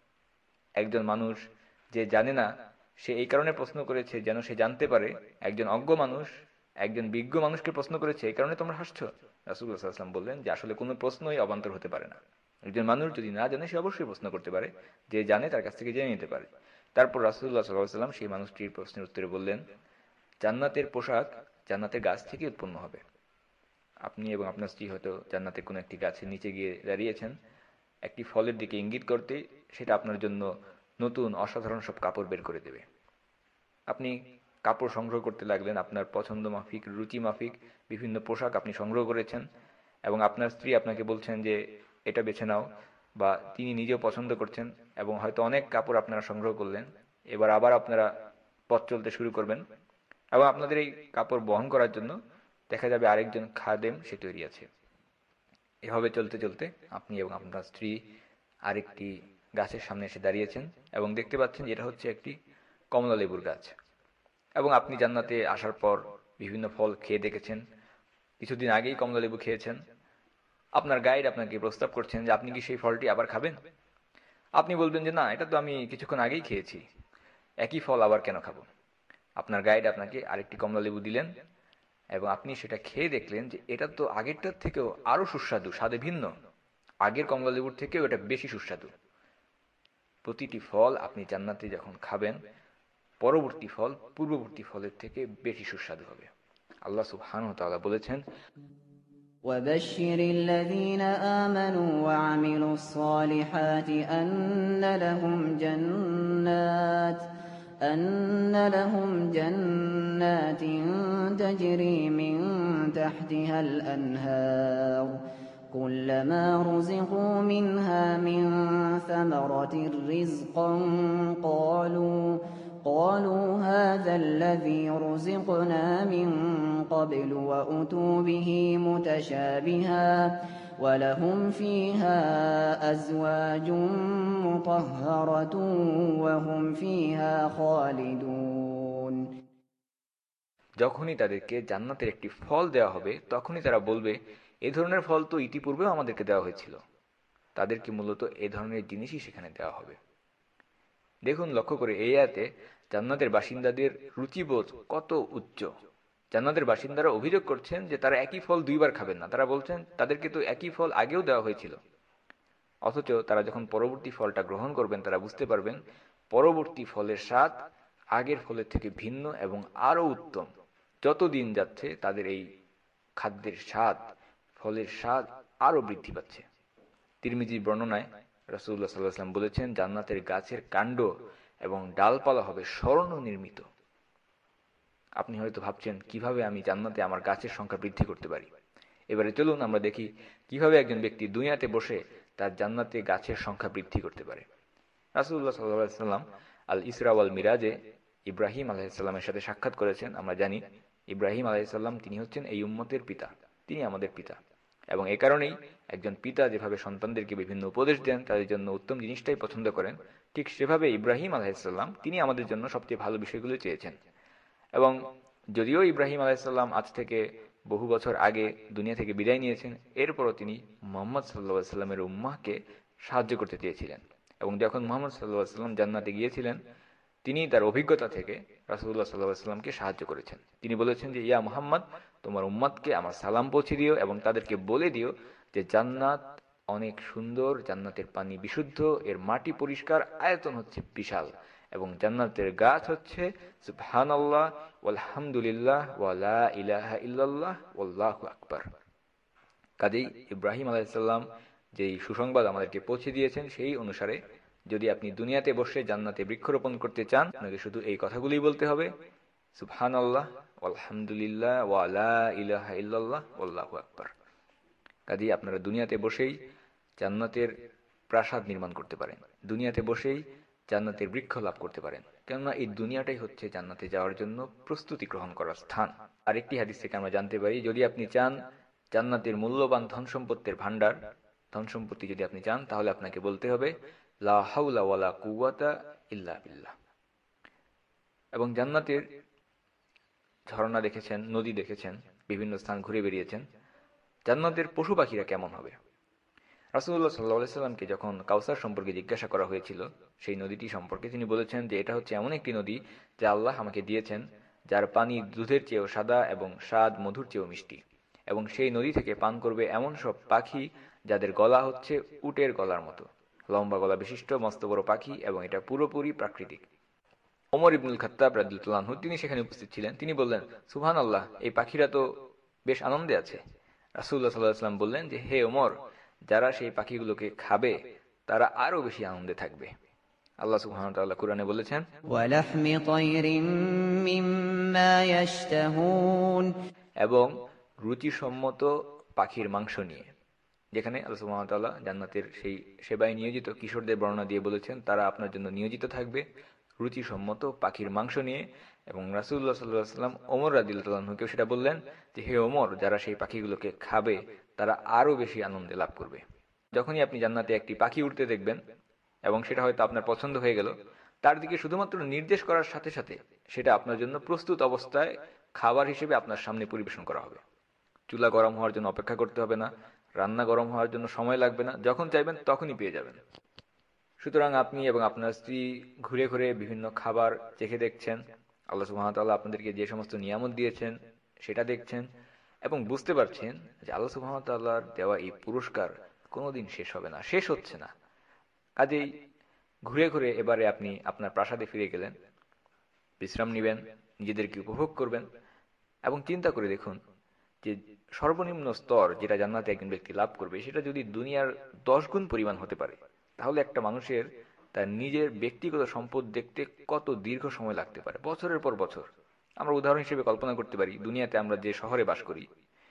একজন মানুষ যে জানে না, সে এই কারণে প্রশ্ন করেছে যেন সে জানতে পারে। একজন অজ্ঞ মানুষ একজন বিজ্ঞ মানুষকে প্রশ্ন করেছে, এই কারণে তোমরা হাসছো? রাসূলুল্লাহ সাল্লাল্লাহু আলাইহি ওয়াসাল্লাম বললেন যে আসলে কোনো প্রশ্নই অবান্তর হতে পারে না। একজন মানুষ যদি না জানে সে অবশ্যই প্রশ্ন করতে পারে, যে জানে তার কাছ থেকে জেনে নিতে পারে। তারপর রাসূলুল্লাহ সাল্লাল্লাহু আলাইহি ওয়াসাল্লাম সেই মানুষটির প্রশ্নের উত্তরে বললেন, জান্নাতের পোশাক জান্নাতের গাছ থেকে উৎপন্ন হবে। আপনি এবং আপনার স্ত্রী হয়তো জান্নাতের কোনো একটি গাছের নিচে গিয়ে দাঁড়িয়েছেন, একটি ফলের দিকে ইঙ্গিত করতে সেটা আপনার জন্য নতুন অসাধারণ সব কাপড় বের করে দেবে। আপনি কাপড় সংগ্রহ করতে লাগলেন, আপনার পছন্দ মাফিক, রুচি মাফিক বিভিন্ন পোশাক আপনি সংগ্রহ করেছেন, এবং আপনার স্ত্রী আপনাকে বলছেন যে এটা বেছে নাও, বা তিনি নিজেও পছন্দ করছেন, এবং হয়তো অনেক কাপড় আপনারা সংগ্রহ করলেন। এবার আবার আপনারা পথ চলতে শুরু করবেন, এবং আপনাদের এই কাপড় বহন করার জন্য দেখা যাবে আরেকজন খাদেম সে তৈরি আছে। এভাবে চলতে চলতে আপনি এবং আপনার স্ত্রী আরেকটি গাছের সামনে এসে দাঁড়িয়েছেন, এবং দেখতে পাচ্ছেন যে এটা হচ্ছে একটি কমলা লেবুর গাছ। এবং আপনি জান্নাতে আসার পর বিভিন্ন ফল খেয়ে দেখেছেন, কিছুদিন আগেই কমলা লেবু খেয়েছেন। আপনার গাইড আপনাকে প্রস্তাব করছেন যে আপনি কি সেই ফলটি আবার খাবেন? আপনি বলবেন যে না, এটা তো আমি কিছুক্ষণ আগেই খেয়েছি, একই ফল আবার কেন খাবো? আপনার গাইড আপনাকে আরেকটি কমলা লেবু দিলেন, এবং আপনি সেটা খেয়ে দেখলেন যে এটা তো আগেরটার থেকেও আরো সুস্বাদু, স্বাদে ভিন্ন। আগের কমলা লেবুর থেকেও এটা বেশি সুস্বাদু। প্রতিটি ফল আপনি জান্নাতে যখন খাবেন, পরবর্তী ফল পূর্ববর্তী ফলের থেকে বেশি সুস্বাদু হবে। আল্লাহ সুবহানাহু ওয়া তাআলা বলেছেন, وبشر الذين آمنوا وعملوا الصالحات أن لهم جنات تجري من تحتها الأنهار كلما رزقوا منها من ثمرة رزقا قالوا هذا الذي رزقنا من قبل وأتوا به متشابها ولهم فيها أزواج مطهرة وهم فيها خالدون। যখনই তাদেরকে জান্নাতের একটি ফল দেওয়া হবে তখনই তারা বলবে, এ ধরনের ফল তো ইতিপূর্বেও আমাদেরকে দেওয়া হয়েছিল। তাদেরকে মূলত এ ধরনের জিনিসই সেখানে দেওয়া হবে। দেখুন, লক্ষ্য করে এই আয়াতে জান্নাতের বাসিন্দাদের রুচিবোধ কত উচ্চ। জান্নাতের বাসিন্দারা অভিযোগ করছেন যে তারা একই ফল দুইবার খাবেন না। তারা বলছেন তাদেরকে তো একই ফল আগেও দেওয়া হয়েছিল। অথচ তারা যখন পরবর্তী ফলটা গ্রহণ করবেন তারা বুঝতে পারবেন পরবর্তী ফলের স্বাদ আগের ফলের থেকে ভিন্ন এবং আরো উত্তম। যত দিন যাচ্ছে তাদের এই খাদ্যের স্বাদ, ফলের স্বাদ আরো বৃদ্ধি পাচ্ছে। তিরমিজির বর্ণনায় রাসূলুল্লাহ সাল্লাল্লাহু আলাইহি ওয়াসাল্লাম বলেছেন, জান্নাতের গাছের কাণ্ড এবং ডালপালা হবে স্বর্ণ নির্মিত। আপনি হয়তো ভাবছেন, কিভাবে আমি জান্নাতে আমার গাছের সংখ্যা বৃদ্ধি করতে পারি। এবারে চলুন আমরা দেখি কিভাবে একজন ব্যক্তি দুনিয়াতে বসে তার জান্নাতে গাছের সংখ্যা বৃদ্ধি করতে পারে। রাসূলুল্লাহ সাল্লাল্লাহু আলাইহি ওয়াসাল্লাম আল ইসরা ওয়াল মিরাজে ইব্রাহিম আলাইহিস সালামের সাথে সাক্ষাৎ করেছেন। আমরা জানি ইব্রাহিম আলাইহিস সালাম তিনি হচ্ছেন এই উম্মতের পিতা, তিনি আমাদের পিতা। এবং এই কারণেই একজন পিতা যেভাবে সন্তানদেরকে বিভিন্ন উপদেশ দেন, তাদের জন্য উত্তম জিনিসটাই পছন্দ করেন, ঠিক সেভাবে ইব্রাহিম আলাইহিস সালাম তিনি আমাদের জন্য সবচেয়ে ভালো বিষয়গুলো চেয়েছেন। এবং যদিও ইব্রাহিম আলাইহিস সালাম আজ থেকে বহু বছর আগে দুনিয়া থেকে বিদায় নিয়েছেন, এরপরও তিনি মুহাম্মদ সাল্লাল্লাহু আলাইহি ওয়াসাল্লামের উম্মাহকে সাহায্য করতে চেয়েছিলেন। এবং যখন মুহাম্মদ সাল্লাল্লাহু আলাইহি ওয়াসাল্লাম জান্নাতে গিয়েছিলেন, তিনি তার অভিজ্ঞতা থেকে রাসূলুল্লাহ সাল্লাল্লাহু আলাইহি ওয়াসাল্লামকে সাহায্য করেছেন। তিনি বলেছেন যে, ইয়া মুহাম্মদ, তোমার উম্মতকে আমার সালাম পৌঁছে দিও এবং তাদেরকে বলে দিও যে জান্নাত অনেক সুন্দর, জান্নাতের পানি বিশুদ্ধ, এর মাটি পরিষ্কার, আয়তন হচ্ছে বিশাল, এবং জান্নাতের গাছ হচ্ছে সুবহানাল্লাহ ওয়ালহামদুলিল্লাহ ওয়া লা ইলাহা ইল্লাল্লাহ ওয়াল্লাহু আকবার। কাজেই ইব্রাহিম আলাইহিস সালাম যেই সুসংবাদ আমাদেরকে পৌঁছে দিয়েছেন, সেই অনুসারে যদি আপনি দুনিয়াতে বসে জান্নাতে বৃক্ষরোপণ করতে চান, আপনাকে শুধু এই কথাগুলোই বলতে হবে, সুবহানাল্লাহ আলহামদুলিল্লাহ ওয়া লা ইলাহা ইল্লাল্লাহ ওয়াল্লাহু আকবার। কাজেই আপনারা দুনিয়াতে বসেই জান্নাতের প্রাসাদ নির্মাণ করতে পারেন, দুনিয়াতে বসেই জান্নাতের বৃক্ষ লাভ করতে পারেন, কেননা এই দুনিয়াটাই হচ্ছে জান্নাতে যাওয়ার জন্য প্রস্তুতি গ্রহণ করার স্থান। আরেকটি হাদিস থেকে আমরা জানতে পারি, যদি আপনি চান জান্নাতের মূল্যবান ধন সম্পত্তির ভান্ডার, ধন সম্পত্তি যদি আপনি চান, তাহলে আপনাকে বলতে হবে লা হাওলা ওয়ালা কুওয়াতা ইল্লা বিল্লাহ। এবং জান্নাতের ঝর্ণা দেখেছেন, নদী দেখেছেন, বিভিন্ন স্থান ঘুরে বেরিয়েছেন। জান্নাতের পশু পাখিরা কেমন হবে? রাসূলুল্লাহ সাল্লাল্লাহু আলাইহি ওয়াসাল্লামকে যখন কাউসার সম্পর্কে জিজ্ঞাসা করা হয়েছিল, সেই নদীটি সম্পর্কে তিনি বলেছেন যে এটা হচ্ছে এমন একটি নদী যা আল্লাহ আমাকে দিয়েছেন, যার পানি দুধের চেয়েও সাদা এবং স্বাদ মধুর চেয়েও মিষ্টি। এবং সেই নদী থেকে পান করবে এমন সব পাখি যাদের গলা হচ্ছে উটের গলার মতো, লম্বা গলা বিশিষ্ট মস্ত বড় পাখি, এবং এটা পুরোপুরি প্রাকৃতিক। ওমর ইবনুল খাত্তাব রাদিয়াল্লাহু আনহু তিনি সেখানে উপস্থিত ছিলেন। তিনি বললেন, সুবহানাল্লাহ, এই পাখিরা তো বেশ আনন্দে আছে। রাসূলুল্লাহ সাল্লাল্লাহু আলাইহি ওয়াসাল্লাম বললেন যে, হে ওমর, যারা সেই পাখিগুলোকে খাবে তারা আরো বেশি আনন্দে থাকবে। আল্লাহ সুবহানাহু ওয়া তাআলা কুরআনে বলেছেন, وَلَحْمِ طَيْرٍ مِّمَّا يَشْتَهُونَ, এবং রুচিসম্মত পাখির মাংস নিয়ে। যেখানে আল্লাহ সুবহানাহু ওয়া তাআলা জান্নাতের সেই সেবায় নিয়োজিত কিশোরদের বর্ণনা দিয়ে বলেছেন, তারা আপনার জন্য নিয়োজিত থাকবে রুচিসম্মত পাখির মাংস নিয়ে। এবং রাসূলুল্লাহ সাল্লাল্লাহু আলাইহি ওয়াসাল্লাম ওমর রাদিয়াল্লাহু আনহুকে সেটা বললেন যে, হে ওমর, যারা সেই পাখিগুলোকে খাবে তারা আরো বেশি আনন্দে লাভ করবে। যখনই আপনি জান্নাতে একটি পাখি উড়তে দেখবেন এবং সেটা হয়তো আপনার পছন্দ হয়ে গেল, তার দিকে শুধুমাত্র নির্দেশ করার সাথে সাথে সেটা আপনার জন্য প্রস্তুত অবস্থায় খাবার হিসেবে আপনার সামনে পরিবেশন করা হবে। চুলা গরম হওয়ার জন্য অপেক্ষা করতে হবে না, রান্না গরম হওয়ার জন্য সময় লাগবে না, যখন চাইবেন তখনই পেয়ে যাবেন। সুতরাং আপনি এবং আপনার স্ত্রী ঘুরে ঘুরে বিভিন্ন খাবার চেখে দেখছেন, আল্লাহ সুবহানাহু ওয়া তাআলা আপনাদেরকে যে সমস্ত নিয়ামত দিয়েছেন সেটা দেখছেন, এবং বুঝতে পারছেন যে আল্লাহ সুবহানাহু ওয়া তাআলার দেওয়া এই পুরস্কার কোনোদিন শেষ হবে না, শেষ হচ্ছে না। কাজেই ঘুরে ঘুরে এবারে আপনি আপনার প্রাসাদে ফিরে গেলেন, বিশ্রাম নেবেন, নিজেদেরকে উপভোগ করবেন, এবং চিন্তা করে দেখুন যে সর্বনিম্ন স্তর যেটা জান্নাতে একজন ব্যক্তি লাভ করবে, সেটা যদি দুনিয়ার 10 গুণ পরিমাণ হতে পারে, তাহলে একটা মানুষের তার নিজের ব্যক্তিগত সম্পদ দেখতে কত দীর্ঘ সময় লাগতে পারে, বছরের পর বছর। আমরা উদাহরণ হিসেবে কল্পনা করতে পারি, দুনিয়াতে আমরা যে শহরে বাস করি,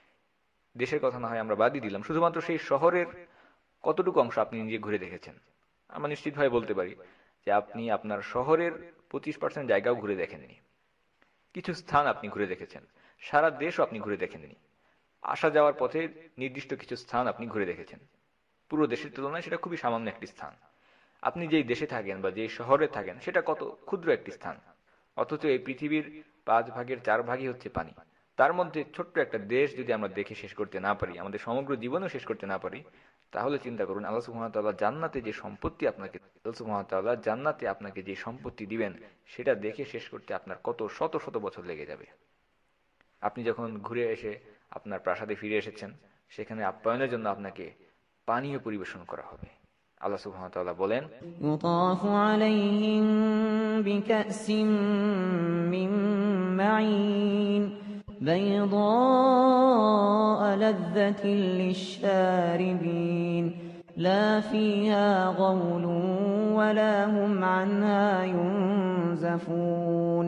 দেশের কথা না হয় আমরা বাদই দিলাম, শুধুমাত্র সেই শহরের কতটুকু অংশ আপনি নিজে ঘুরে দেখেছেন? আমরা নিশ্চিতভাবে বলতে পারি যে আপনি আপনার শহরের 25% জায়গাও ঘুরে দেখেননি। কিছু স্থান আপনি ঘুরে দেখেছেন, সারা দেশও আপনি ঘুরে দেখেননি। আসা যাওয়ার পথে নির্দিষ্ট কিছু স্থান আপনি ঘুরে দেখেছেন। পুরো দেশের তুলনায় সেটা খুবই সামান্য একটি স্থান। আপনি যেই দেশে থাকেন বা যেই শহরে থাকেন, সেটা কত ক্ষুদ্র একটি স্থান, অথচ এই পৃথিবীর 5 ভাগের 4 ভাগই হচ্ছে পানি। তার মধ্যে ছোট্ট একটা দেশ যদি আমরা দেখে শেষ করতে না পারি, আমাদের সমগ্র জীবনও শেষ করতে না পারি, তাহলে চিন্তা করুন আল্লাহ সুবহানাহু ওয়া তাআলা জান্নাতে যে সম্পত্তি আপনাকে, আল্লাহ সুবহানাহু ওয়া তাআলা জান্নাতে আপনাকে যে সম্পত্তি দিবেন, সেটা দেখে শেষ করতে আপনার কত শত শত বছর লেগে যাবে। আপনি যখন ঘুরে এসে আপনার প্রাসাদে ফিরে এসেছেন, সেখানে আপ্যায়নের জন্য আপনাকে পানীয় পরিবেশন করা হবে। আল্লাহ সুবহানাহু ওয়া তাআলা বলেন, يُطَافُ عَلَيْهِم بِكَأْسٍ مِّن مَّعِينٍ, بيضاء لذة للشاربين لا فيها غول ولا هم عنها ينزفون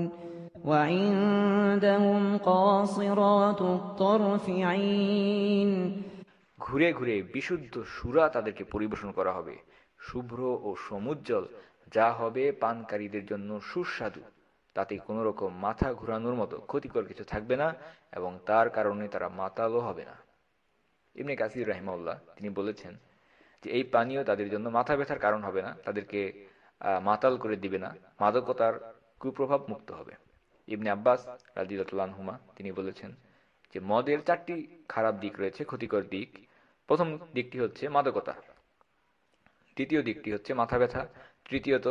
وعندهم قاصرات الطرف عين ঘুরে ঘুরে বিশুদ্ধ সুরা তাদেরকে পরিবেশন করা হবে, শুভ্র ও সমুজ্জ্বল, যা হবে পানকারীদের জন্য সুস্বাদু। তাতে কোনো রকম মাথা ঘোরানোর মতো ক্ষতিকর কিছু থাকবে না এবং তার কারণে তারা মাতালও হবে না। ইবনে কাসির রাহিমাহুল্লাহ তিনি বলেছেন যে এই পানীয় তাদের জন্য মাথা ব্যথার কারণ হবে না, তাদেরকে মাতাল করে দিবে না, মাদকতার কুপ্রভাব মুক্ত হবে। ইবনে আব্বাস রাদিয়াল্লাহু আনহুমা তিনি বলেছেন যে মদের 4টি খারাপ দিক রয়েছে, ক্ষতিকর দিক। প্রথম দিকটি হচ্ছে মাদকতা, দ্বিতীয় দিকটি হচ্ছে মাথা ব্যথা, তৃতীয়ত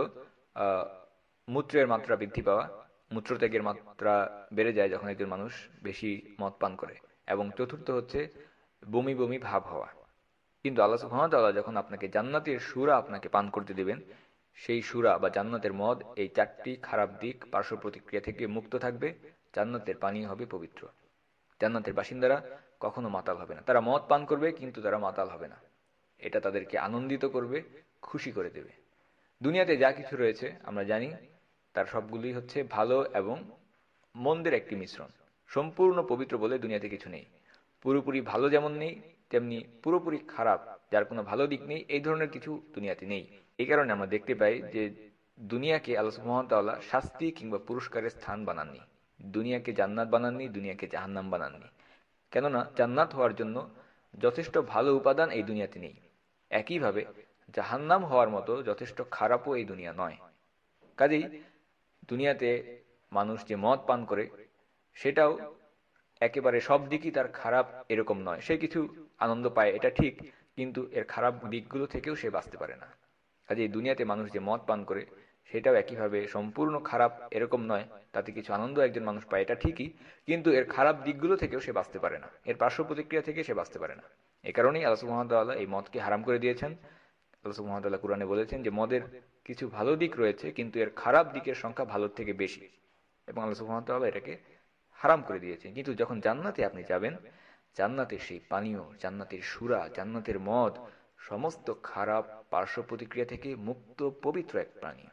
মূত্রের মাত্রা বৃদ্ধি পাওয়া, মূত্রত্যাগের মাত্রা বেড়ে যায় যখন একজন মানুষ বেশি মদ পান করে, এবং চতুর্থ হচ্ছে বমি বমি ভাব হওয়া। কিন্তু আল্লাহ সুবহানাহু ওয়া তাআলা যখন আপনাকে জান্নাতের সূরা আপনাকে পান করতে দেবেন, সেই সূরা বা জান্নাতের মদ এই 4টি খারাপ দিক পার্শ্ব প্রতিক্রিয়া থেকে মুক্ত থাকবে, জান্নাতের পানীয় হবে পবিত্র। জান্নাতের বাসিন্দারা কখনো মাতাল হবে না, তারা মদ পান করবে কিন্তু তারা মাতাল হবে না। এটা তাদেরকে আনন্দিত করবে, খুশি করে দেবে। দুনিয়াতে যা কিছু রয়েছে আমরা জানি তার সবগুলোই হচ্ছে ভালো এবং মন্দের একটি মিশ্রণ। সম্পূর্ণ পবিত্র বলে দুনিয়াতে কিছু নেই। পুরোপুরি ভালো যেমন নেই, তেমনি পুরোপুরি খারাপ, যার কোনো ভালো দিক নেই, এই ধরনের কিছু দুনিয়াতে নেই। এই কারণে আমরা দেখতে পাই যে দুনিয়াকে আল্লাহ সুবহানাহু ওয়া তাআলা শাস্তি কিংবা পুরস্কারের স্থান বানাননি। দুনিয়াকে জান্নাত বানাননি, দুনিয়াকে জাহান্নাম বানাননি। কেননা জান্নাত হওয়ার জন্য যথেষ্ট ভালো উপাদান এই দুনিয়াতে নেই। একইভাবে জাহান্নাম হওয়ার মতো যথেষ্ট খারাপও এই দুনিয়া নয়। কাজেই দুনিয়াতে মানুষ যে মদ পান করে সেটাও একেবারে সব দিকই তার খারাপ এরকম নয়। সে কিছু আনন্দ পায়, এটা ঠিক, কিন্তু এর খারাপ দিকগুলো থেকেও সে বাঁচতে পারে না। কাজেই দুনিয়াতে মানুষ যে মদ পান করে সেটাও একইভাবে সম্পূর্ণ খারাপ এরকম নয়। তাতে কিছু আনন্দ একজন মানুষ পায়, এটা ঠিকই, কিন্তু এর খারাপ দিকগুলো থেকেও সে বাঁচতে পারে না, এর পার্শ্ব প্রতিক্রিয়া থেকে সে বাঁচতে পারে না। এ কারণেই আল্লাহ সুবহানাহু ওয়া তাআলা এই মদকে হারাম করে দিয়েছেন। আল্লাহ সুবহানাহু ওয়া তাআলা কুরআনে বলেছেন যে মদের কিছু ভালো দিক রয়েছে, কিন্তু এর খারাপ দিকের সংখ্যা ভালোর থেকে বেশি, এবং আল্লাহ সুবহানাহু ওয়া তাআলা এটাকে হারাম করে দিয়েছেন। কিন্তু যখন জান্নাতে আপনি যাবেন, জান্নাতের সেই পানীয়, জান্নাতের সূরা, জান্নাতের মদ সমস্ত খারাপ পার্শ্ব প্রতিক্রিয়া থেকে মুক্ত পবিত্র এক পানীয়।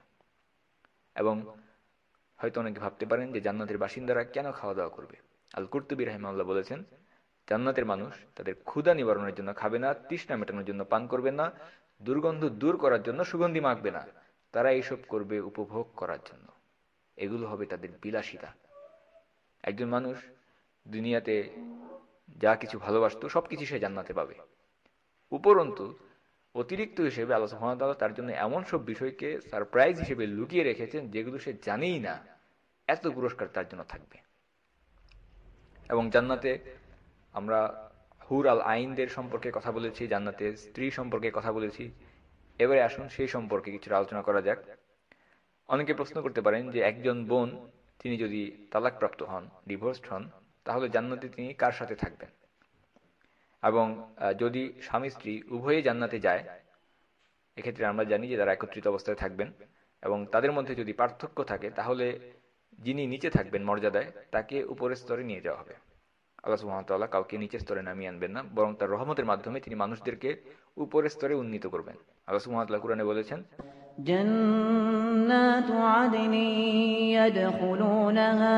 এবং হয়তো অনেকে ভাবতে পারেন যে জান্নাতের বাসিন্দারা কেন খাওয়া দাওয়া করবে। আল কুরতুবী রাহিমাহুল্লাহ বলেছেন জান্নাতের মানুষ তাদের ক্ষুধা নিবারণের জন্য খাবে না, তৃষ্ণা মেটানোর জন্য পান করবে না, দুর্গন্ধ দূর করার জন্য সুগন্ধি মাখবে না, তারা এইসব করবে উপভোগ করার জন্য। এগুলো হবে তাদের বিলাসিতা। একজন মানুষ দুনিয়াতে যা কিছু ভালোবাসতো সবকিছু সে জান্নাতে পাবে। উপরন্তু অতিরিক্ত হিসেবে আল্লাহ সুবহানাহু ওয়া তাআলা তার জন্য এমন সব বিষয়কে সারপ্রাইজ হিসেবে লুকিয়ে রেখেছেন যেগুলো সে জানেই না এত পুরস্কার তার জন্য থাকবে। এবং জান্নাতে আমরা হুর আল আইনদের সম্পর্কে কথা বলেছি, জান্নাতের স্ত্রী সম্পর্কে কথা বলেছি। এবারে আসুন সেই সম্পর্কে কিছুটা আলোচনা করা যাক। অনেকে প্রশ্ন করতে পারেন যে একজন বোন তিনি যদি তালাকপ্রাপ্ত হন, ডিভোর্সড হন, তাহলে জান্নাতে তিনি কার সাথে থাকবেন? এবং যদি স্বামী স্ত্রী উভয়ে জান্নাতে যায়, এক্ষেত্রে আমরা জানি যে তারা একত্রিত অবস্থায় থাকবেন, এবং তাদের মধ্যে যদি পার্থক্য থাকে তাহলে যিনি নিচে থাকবেন মর্যাদায় তাকে উপরের স্তরে নিয়ে যাওয়া হবে। আল্লাহ সুবহানাহু ওয়া তাআলা কাউকে নিচের স্তরে নামিয়ে আনবেন না, বরং তার রহমতের মাধ্যমে তিনি মানুষদেরকে উপরের স্তরে উন্নীত করবেন। আল্লাহ সুবহানাহু ওয়া তাআলা কুরআনে বলেছেন جنات عدن يدخلونها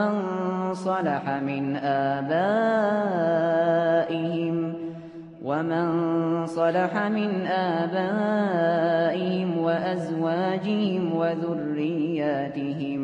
ومن صلح من آبائهم وأزواجهم وذرياتهم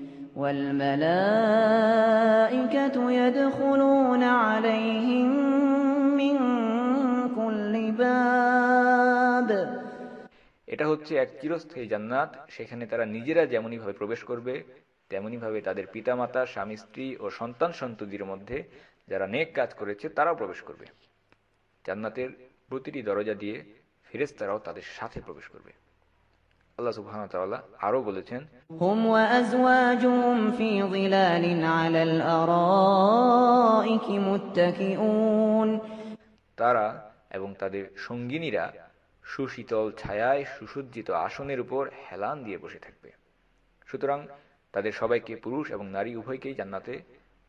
والملائكة يدخلون عليهم من كل باب এটা হচ্ছে এক চিরস্থায়ী জান্নাত। সেখানে তারা নিজেরা যেমনই ভাবে প্রবেশ করবে, তেমনি ভাবে তাদের পিতামাতা, স্বামী স্ত্রী ও সন্তান সন্ততির মধ্যে যারা নেক কাজ করেছে তারাও প্রবেশ করবে। জান্নাতের প্রতিটি দরজা দিয়ে ফেরেশতারাও তাদের সাথে প্রবেশ করবে। আল্লাহ সুবহানাহু ওয়া তাআলা আরো বলেছেন হুম ওয়া আজওয়াজুহুম ফি যিলালিন আলাল আরাইকি মুত্তাকিউন, তারা এবং তাদের সঙ্গিনীরা সুশীতল ছায়ায় সুসজ্জিত আসনের উপর হেলান দিয়ে বসে থাকবে। সুতরাং তাদের সবাইকে, পুরুষ এবং নারী উভয়কেই জান্নাতে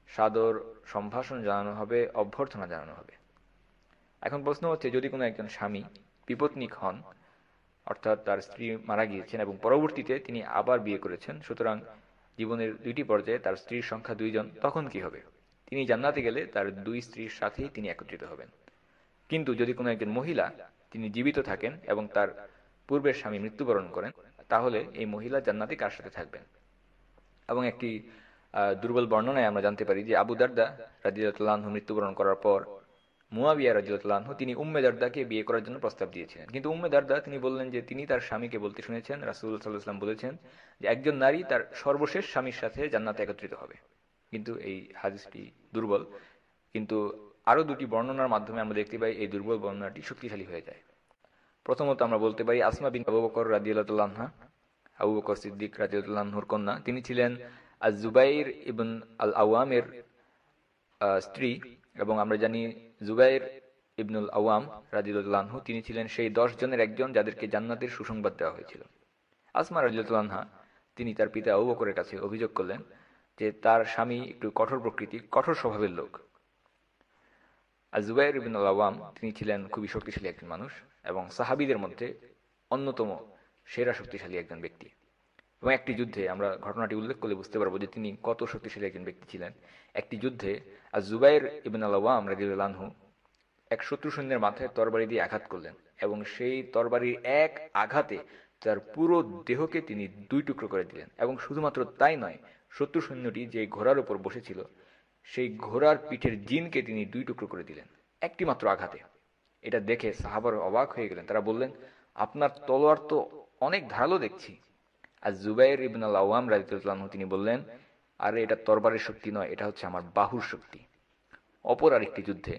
সাদর সম্ভাষণ জানানো হবে, অভ্যর্থনা জানানো হবে। এখন প্রশ্ন হচ্ছে, যদি কোনো একজন স্বামী বিপত্নিক হন, অর্থাৎ তার স্ত্রী মারা গিয়েছেন এবং পরবর্তীতে তিনি আবার বিয়ে করেছেন, সুতরাং জীবনের দুইটি পর্যায়ে তার স্ত্রীর সংখ্যা দুইজন, তখন কি হবে? তিনি জান্নাতে গেলে তার দুই স্ত্রীর সাথেই তিনি একত্রিত হবেন। কিন্তু যদি কোনো একজন মহিলা তিনি জীবিত থাকেন এবং তার পূর্বের স্বামী মৃত্যুবরণ করেন, তাহলে এই মহিলা জান্নাতে কার সাথে থাকবেন? এবং একটি দুর্বল বর্ণনায় আমরা জানতে পারি যে আবু দারদা রাদিয়াল্লাহু আনহু মৃত্যুবরণ করার পর মুয়াবিয়া রাদিয়াল্লাহু আনহু তিনি উম্মে দারদাকে বিয়ে করার জন্য প্রস্তাব দিয়েছিলেন। কিন্তু উম্মে দারদা তিনি বললেন যে তিনি তার স্বামীকে বলতে শুনেছেন রাসূলুল্লাহ সাল্লাল্লাহু আলাইহি ওয়াসাল্লাম বলেছেন যে একজন নারী তার সর্বশেষ স্বামীর সাথে জান্নাতে একত্রিত হবে। কিন্তু এই হাদিসটি দুর্বল। কিন্তু আরো দুটি বর্ণনার মাধ্যমে আমরা দেখতে পাই এই দুর্বল বর্ণনাটি শক্তিশালী হয়ে যায়। প্রথমত আমরা বলতে পারি আসমা বিন আবু বকর রাদিয়াল্লাহু আনহা, আবু বকর সিদ্দিক রাদিয়াল্লাহু আনহুর কন্যা, তিনি ছিলেন আজ-জুবাইর ইবন আল আওয়ামের স্ত্রী, এবং আমরা জানি জুবাইর ইবনুল আওয়াম রাদিয়াল্লাহু আনহু তিনি ছিলেন সেই 10 জনের একজন যাদেরকে জান্নাতের সুসংবাদ দেওয়া হয়েছিল। আসমা রাদিয়াল্লাহু আনহা তিনি তার পিতা আবু বকরের কাছে অভিযোগ করলেন যে তার স্বামী একটু কঠোর প্রকৃতির, কঠোর স্বভাবের লোক। আর জুবাইর ইবনুল আওয়াম তিনি ছিলেন খুবই শক্তিশালী একজন মানুষ এবং সাহাবীদের মধ্যে অন্যতম সেরা শক্তিশালী একজন ব্যক্তি। এবং একটি যুদ্ধে আমরা ঘটনাটি উল্লেখ করলে বুঝতে পারবো যে তিনি কত শক্তিশালী একজন ব্যক্তি ছিলেন। একটি যুদ্ধে আর জুবাইর ইবন আল আওয়াম রাদিয়াল্লাহু আনহু এক শত্রু সৈন্যের মাথায় তরবারি দিয়ে আঘাত করলেন এবং সেই তরবারির এক আঘাতে তার পুরো দেহকে তিনি দুই টুকরো করে দিলেন। এবং শুধুমাত্র তাই নয়, শত্রু সৈন্যটি যে ঘোড়ার উপর বসেছিল সেই ঘোড়ার পিঠের জিনকে তিনি দুই টুকরো করে দিলেন একটি মাত্র আঘাতে। এটা দেখে সাহাবারা অবাক হয়ে গেলেন। তারা বললেন, আপনার তলোয়ার তো অনেক ধারালো দেখছি। আর জুবাইর ইবন আল আওয়াম রাদিয়াল্লাহু আনহু তিনি বললেন, আরে এটা তরবারের শক্তি নয়, এটা হচ্ছে আমার বাহুর শক্তি। অপর আরেকটি যুদ্ধে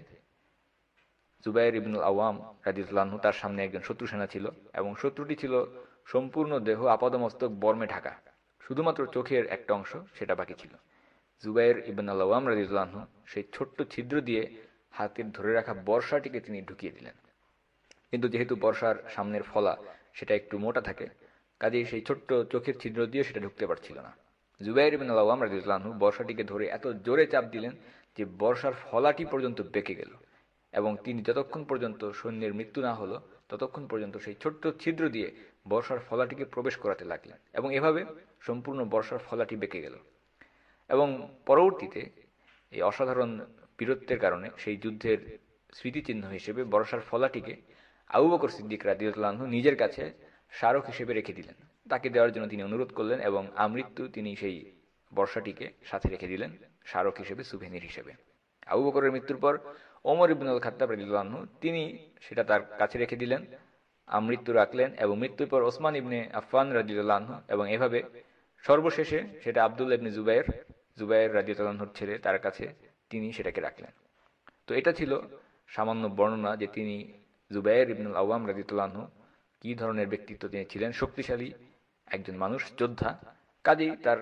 জুবাইর ইবন আল আওয়াম রাদিয়াল্লাহু আনহু তার সামনে একজন শত্রু সেনা ছিল এবং শত্রুটি ছিল সম্পূর্ণ দেহ আপাদমস্তক বর্মে ঢাকা, শুধুমাত্র চোখের একটা অংশ সেটা বাকি ছিল। জুবাইর ইবন আল আওয়াম রাদিয়াল্লাহু আনহু সেই ছোট্ট ছিদ্র দিয়ে হাতের ধরে রাখা বর্ষাটিকে তিনি ঢুকিয়ে দিলেন। কিন্তু যেহেতু বর্ষার সামনের ফলা সেটা একটু মোটা থাকে, কাজেই সেই ছোট্ট চোখের ছিদ্র দিয়ে সেটা ঢুকতে পারছিল না। জুবাইর ইবন আল আওয়াম রাদিয়াল্লাহু আনহু বর্ষাটিকে ধরে এত জোরে চাপ দিলেন যে বর্ষার ফলাটি পর্যন্ত বেঁকে গেল, এবং তিনি যতক্ষণ পর্যন্ত সৈন্যের মৃত্যু না হলো ততক্ষণ পর্যন্ত সেই ছোট্ট ছিদ্র দিয়ে বর্ষার ফলাটিকে প্রবেশ করাতে লাগলেন, এবং এভাবে সম্পূর্ণ বর্ষার ফলাটি বেঁকে গেল। এবং পরবর্তীতে এই অসাধারণ বীরত্বের কারণে সেই যুদ্ধের স্মৃতিচিহ্ন হিসেবে বর্ষার ফলাটিকে আবু বকর সিদ্দিক রাদিয়াল্লাহু আনহু নিজের কাছে স্মারক হিসেবে রেখে দিলেন। তাকে দেওয়ার জন্য তিনি অনুরোধ করলেন এবং আমৃত্যু তিনি সেই বর্ষাটিকে সাথে রেখে দিলেন স্মারক হিসেবে, সুভেনির হিসেবে। আবু বকরের মৃত্যুর পর ওমর ইবনুল খাত্তাব রাদিয়াল্লাহু আনহু তিনি সেটা তার কাছে রেখে দিলেন, আমৃত্যু রাখলেন, এবং মৃত্যুর পর ওসমান ইবনে আফফান রাদিয়াল্লাহু আনহু, এবং এভাবে সর্বশেষে সেটা আব্দুল্লাহ ইবনে জুবাইর রাদিয়াল্লাহু আনহুর ছেলে, তার কাছে তিনি সেটাকে রাখলেন। তো এটা ছিল সামান্য বর্ণনা যে তিনি জুবাইর ইবনুল আওয়াম রাদিয়াল্লাহু আনহু কি ধরনের ব্যক্তিত্ব তিনি ছিলেন। শক্তিশালী একজন মানুষ, যোদ্ধা, কাজেই তার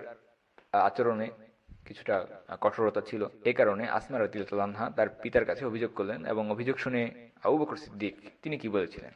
আচরণে কিছুটা কঠোরতা ছিল। এই কারণে আসমা রাদিয়াল্লাহু আনহা তার পিতার কাছে অভিযোগ করলেন, এবং অভিযোগ শুনে আবু বকর সিদ্দিক তিনি কি বলেছিলেন?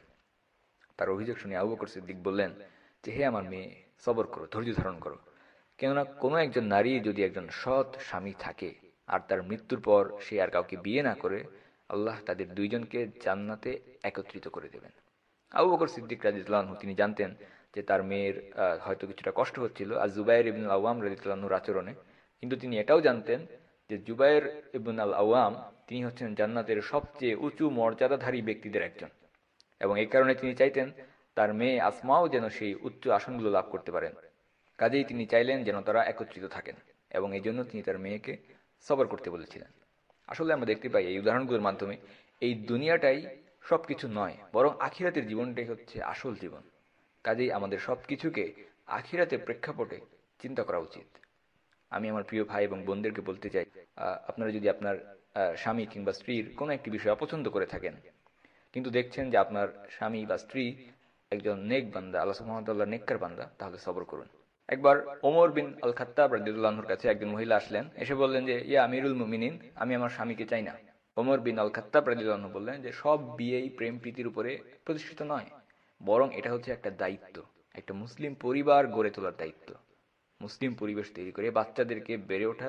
তার অভিযোগ শুনে আবু বকর সিদ্দিক বললেন যে, হে আমার মেয়ে, সবর করো, ধৈর্য ধারণ করো। কেননা কোনো একজন নারী যদি একজন সৎ স্বামী থাকে আর তার মৃত্যুর পর সে আর কাউকে বিয়ে না করে, আল্লাহ তাদের দুইজনকে জান্নাতে একত্রিত করে দেবেন। আবু বকর সিদ্দিক রাদিয়াল্লাহু আনহু তিনি জানতেন যে তার মেয়ের হয়তো কিছুটা কষ্ট হচ্ছিল আর জুবাইর ইবনুল আওয়াম রাদিয়াল্লাহু আনহুর আচরণে, কিন্তু তিনি এটাও জানতেন যে জুবাইর ইবনুল আল আওয়াম তিনি হচ্ছেন জান্নাতের সবচেয়ে উঁচু মর্যাদাধারী ব্যক্তিদের একজন, এবং এই কারণে তিনি চাইতেন তার মেয়ে আসমাও যেন সেই উচ্চ আসনগুলো লাভ করতে পারেন। কাজেই তিনি চাইলেন যেন তারা একত্রিত থাকেন, এবং এই জন্য তিনি তার মেয়েকে সবর করতে বলেছিলেন। আসলে আমরা দেখতে পাই এই উদাহরণগুলোর মাধ্যমে এই দুনিয়াটাই সবকিছু নয়, বরং আখিরাতের জীবনটাই হচ্ছে আসল জীবন। কাজেই আমাদের সবকিছুকে আখিরাতের প্রেক্ষাপটে চিন্তা করা উচিত। আমি আমার প্রিয় ভাই এবং বোনদেরকে বলতে চাই, আপনারা যদি আপনার স্বামী কিংবা স্ত্রীর কোনো একটি বিষয় অপছন্দ করে থাকেন, কিন্তু দেখছেন যে আপনার স্বামী বা স্ত্রী একজন নেক বান্দা, আল্লাহ সুবহানাহু ওয়া তাআলার নেককার বান্দা, তাহলে সবর করুন। একবার ওমর বিন আল খাত্তাব রাদিয়াল্লাহু আনহুর কাছে একজন মহিলা আসলেন, এসে বললেন যে, ইয়া আমিরুল মুমিনিন, আমি আমার স্বামীকে চাই না। ওমর বিন আল খাত্তাব রাদিয়াল্লাহু আনহু বললেন যে, সব বিয়েই প্রেম প্রীতির উপরে প্রতিষ্ঠিত নয়, বরং এটা হচ্ছে একটা দায়িত্ব, একটা মুসলিম পরিবার গড়ে তোলার দায়িত্ব। মুসলিম পরিবেশ তৈরি করে বাচ্চাদেরকে বেড়ে ওঠার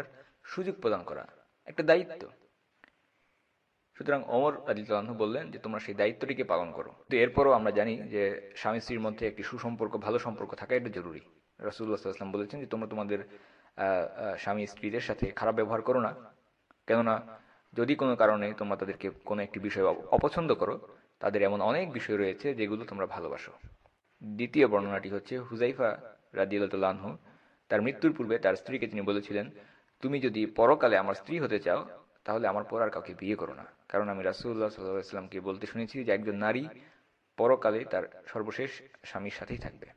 সুযোগ প্রদান করা, একটা দায়িত্ব। সুতরাং ওমর রাদিয়াল্লাহু আনহু বললেন যে তোমরা সেই দায়িত্বটিকে পালন করো। তো এরপরও আমরা জানি যে স্বামী স্ত্রীর মধ্যে একটি সুসম্পর্ক, ভালো সম্পর্ক থাকা এটা জরুরি। রাসূলুল্লাহ সাল্লাল্লাহু আলাইহি ওয়াসাল্লাম বলেছেন যে তোমরা তোমাদের স্বামী স্ত্রীদের সাথে খারাপ ব্যবহার করো না, কেননা যদি কোনো কারণে তোমরা তাদেরকে কোনো একটি বিষয় অপছন্দ করো, তাদের এমন অনেক বিষয় রয়েছে যেগুলো তোমরা ভালোবাসো। দ্বিতীয় বর্ণনাটি হচ্ছে হুযাইফা রাদিয়াল্লাহু আনহু তার মৃত্যুর পূর্বে তার স্ত্রীকে তিনি বলেছিলেন, তুমি যদি পরকালে আমার স্ত্রী হতে চাও তাহলে আমার পর আর কাউকে বিয়ে করো না, কারণ আমি রাসূলুল্লাহ সাল্লাল্লাহু আলাইহি ওয়াসাল্লামকে বলতে শুনেছি যে একজন নারী পরকালে তার সর্বশেষ স্বামীর সাথেই থাকবে।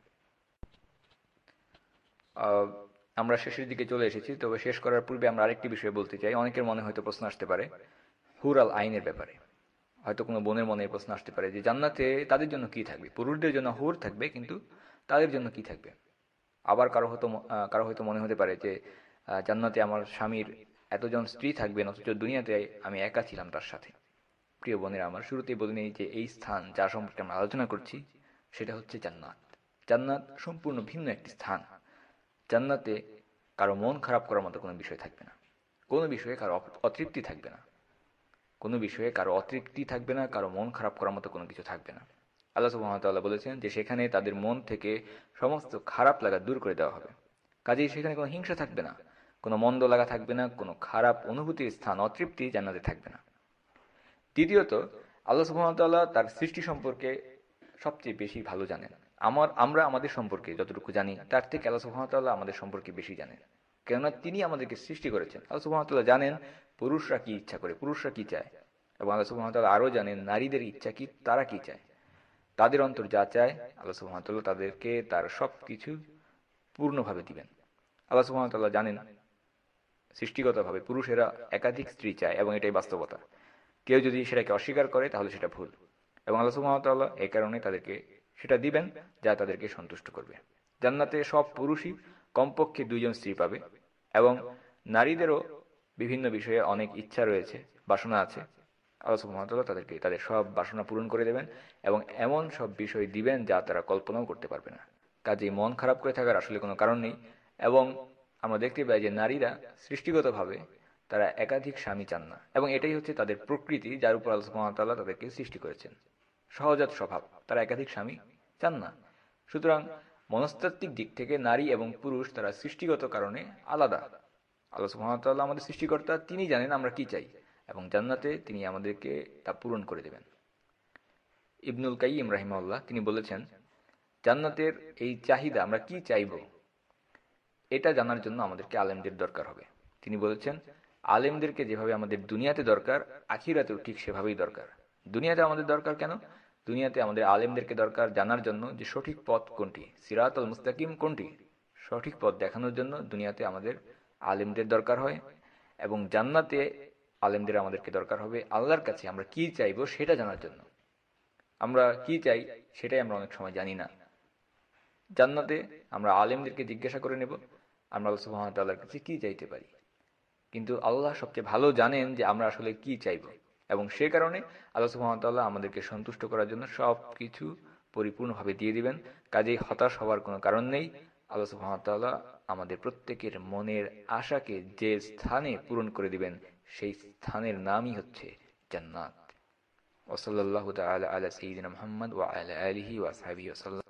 আমরা শেষের দিকে চলে এসেছি, তবে শেষ করার পূর্বে আমরা আরেকটি বিষয় বলতে চাই। অনেকের মনে হয়তো প্রশ্ন আসতে পারে হুর আল আইনের ব্যাপারে, হয়তো কোনো বোনের মনে প্রশ্ন আসতে পারে যে জান্নাতে তাদের জন্য কি থাকবে, পুরুষদের জন্য হুর থাকবে কিন্তু তাদের জন্য কি থাকবে। আবার কারো হয়তো মনে হতে পারে যে জান্নাতে আমার স্বামীর এতজন স্ত্রী থাকবেন অথচ দুনিয়াতে আমি একা ছিলাম তার সাথে। প্রিয় বোনেরা আমার, শুরুতেই বলে নিই যে এই স্থান যা সম্পর্কে আমরা আলোচনা করছি সেটা হচ্ছে জান্নাত। জান্নাত সম্পূর্ণ ভিন্ন একটি স্থান। জান্নাতে কারো মন খারাপ করার মতো কোনো বিষয় থাকবে না, কোনো বিষয়ে কারো অতৃপ্তি থাকবে না, কোনো বিষয়ে কারো অতৃপ্তি থাকবে না, কারো মন খারাপ করার মতো কোনো কিছু থাকবে না। আল্লাহ সুবহানাহু ওয়া তাআলা বলেছেন যে সেখানে তাদের মন থেকে সমস্ত খারাপ লাগা দূর করে দেওয়া হবে। কাজেই সেখানে কোনো হিংসা থাকবে না, কোনো মন্দ লাগা থাকবে না, কোনো খারাপ অনুভূতির স্থান, অতৃপ্তি জান্নাতে থাকবে না। দ্বিতীয়ত, আল্লাহ সুবহানাহু ওয়া তাআলা তার সৃষ্টি সম্পর্কে সবচেয়ে বেশি ভালো জানেন। আমরা আমাদের সম্পর্কে যতটুকু জানি তার থেকে আল্লাহ সুবহানাহু ওয়া তাআলা আমাদের সম্পর্কে বেশি জানেন, কেননা তিনি আমাদেরকে সৃষ্টি করেছেন। আল্লাহ সুবহানাহু ওয়া তাআলা জানেন পুরুষরা কি ইচ্ছা করে, পুরুষরা কি চায়, এবং আল্লাহ সুবহানাহু ওয়া তাআলা আরও জানেন নারীদের ইচ্ছা কি, তারা কি চায়। তাদের অন্তর যা চায় আল্লাহ সুবহানাহু ওয়া তাআলা তাদেরকে তার সব কিছু পূর্ণভাবে দিবেন। আল্লাহ সুবহানাহু ওয়া তাআলা জানেন সৃষ্টিগতভাবে পুরুষেরা একাধিক স্ত্রী চায় এবং এটাই বাস্তবতা। কেউ যদি সেটাকে অস্বীকার করে তাহলে সেটা ভুল, এবং আল্লাহ সুবহানাহু ওয়া তাআলা এই কারণে তাদেরকে সেটা দিবেন যা তাদেরকে সন্তুষ্ট করবে। জান্নাতে সব পুরুষই কমপক্ষে 2 জন স্ত্রী পাবে, এবং নারীদেরও বিভিন্ন বিষয়ে অনেক ইচ্ছা রয়েছে, বাসনা আছে। আল্লাহ সুবহানাহু ওয়া তাআলা তাদেরকে তাদের সব বাসনা পূরণ করে দেবেন এবং এমন সব বিষয় দিবেন যা তারা কল্পনাও করতে পারবে না। কাজেই মন খারাপ করে থাকার আসলে কোনো কারণ নেই। এবং আমরা দেখতে পাই যে নারীরা সৃষ্টিগতভাবে তারা একাধিক স্বামী চান না, এবং এটাই হচ্ছে তাদের প্রকৃতি যার উপর আল্লাহ সুবহানাহু ওয়া তাআলা তাদেরকে সৃষ্টি করেছেন। সহজাত স্বভাব, তারা একাধিক স্বামী চান না। সুতরাং মনস্তাত্ত্বিক দিক থেকে নারী এবং পুরুষ তারা সৃষ্টিগত কারণে আলাদা। আল্লাহ সুবহানাহু ওয়া তাআলা আমাদের সৃষ্টিকর্তা, তিনি জানেন আমরা কি চাই, এবং জান্নাতে তিনি আমাদেরকে তা পূরণ করে দেবেন। ইবনুল কাইয়িম রাহিমাহুল্লাহ তিনি বলেছেন, জান্নাতের এই চাহিদা আমরা কি চাইব এটা জানার জন্য আমাদেরকে আলেমদের দরকার হবে। তিনি বলেছেন, আলেমদেরকে যেভাবে আমাদের দুনিয়াতে দরকার, আখিরাতেও ঠিক সেভাবেই দরকার। দুনিয়াতে আমাদের দরকার কেন? দুনিয়াতে আমাদের আলেমদেরকে দরকার জানার জন্য যে সঠিক পথ কোনটি, সিরাতুল মুস্তাকিম কোনটি, সঠিক পথ দেখানোর জন্য দুনিয়াতে আমাদের আলেমদের দরকার হয়। এবং জান্নাতে আলেমদের আমাদেরকে দরকার হবে আল্লাহর কাছে আমরা কি চাইবো সেটা জানার জন্য। আমরা কি চাই সেটাই আমরা অনেক সময় জানি না। জান্নাতে আমরা আলেমদেরকে জিজ্ঞাসা করে নেব আমরা আল্লাহ সুবহানাহু ওয়া তাআলার কাছে কি চাইতে পারি, কিন্তু আল্লাহ সবচেয়ে ভালো জানেন যে আমরা আসলে কি চাইব, এবং সে কারণে আল্লাহ সুবহানাহু ওয়া তাআলা আমাদেরকে সন্তুষ্ট করার জন্য সব কিছু পরিপূর্ণভাবে দিয়ে দিবেন। কাজেই হতাশ হওয়ার কোনো কারণ নেই। আল্লাহ সুবহানাহু ওয়া তাআলা আমাদের প্রত্যেকের মনের আশাকে যে স্থানে পূরণ করে দিবেন সেই স্থানের নামই হচ্ছে জান্নাত। ওয়া সাল্লাল্লাহু তাআলা আলা সাইয়্যিদিনা মুহাম্মদ ওয়া আলা আলিহি ওয়া আসহাবিহি ওয়া সাল্লাম।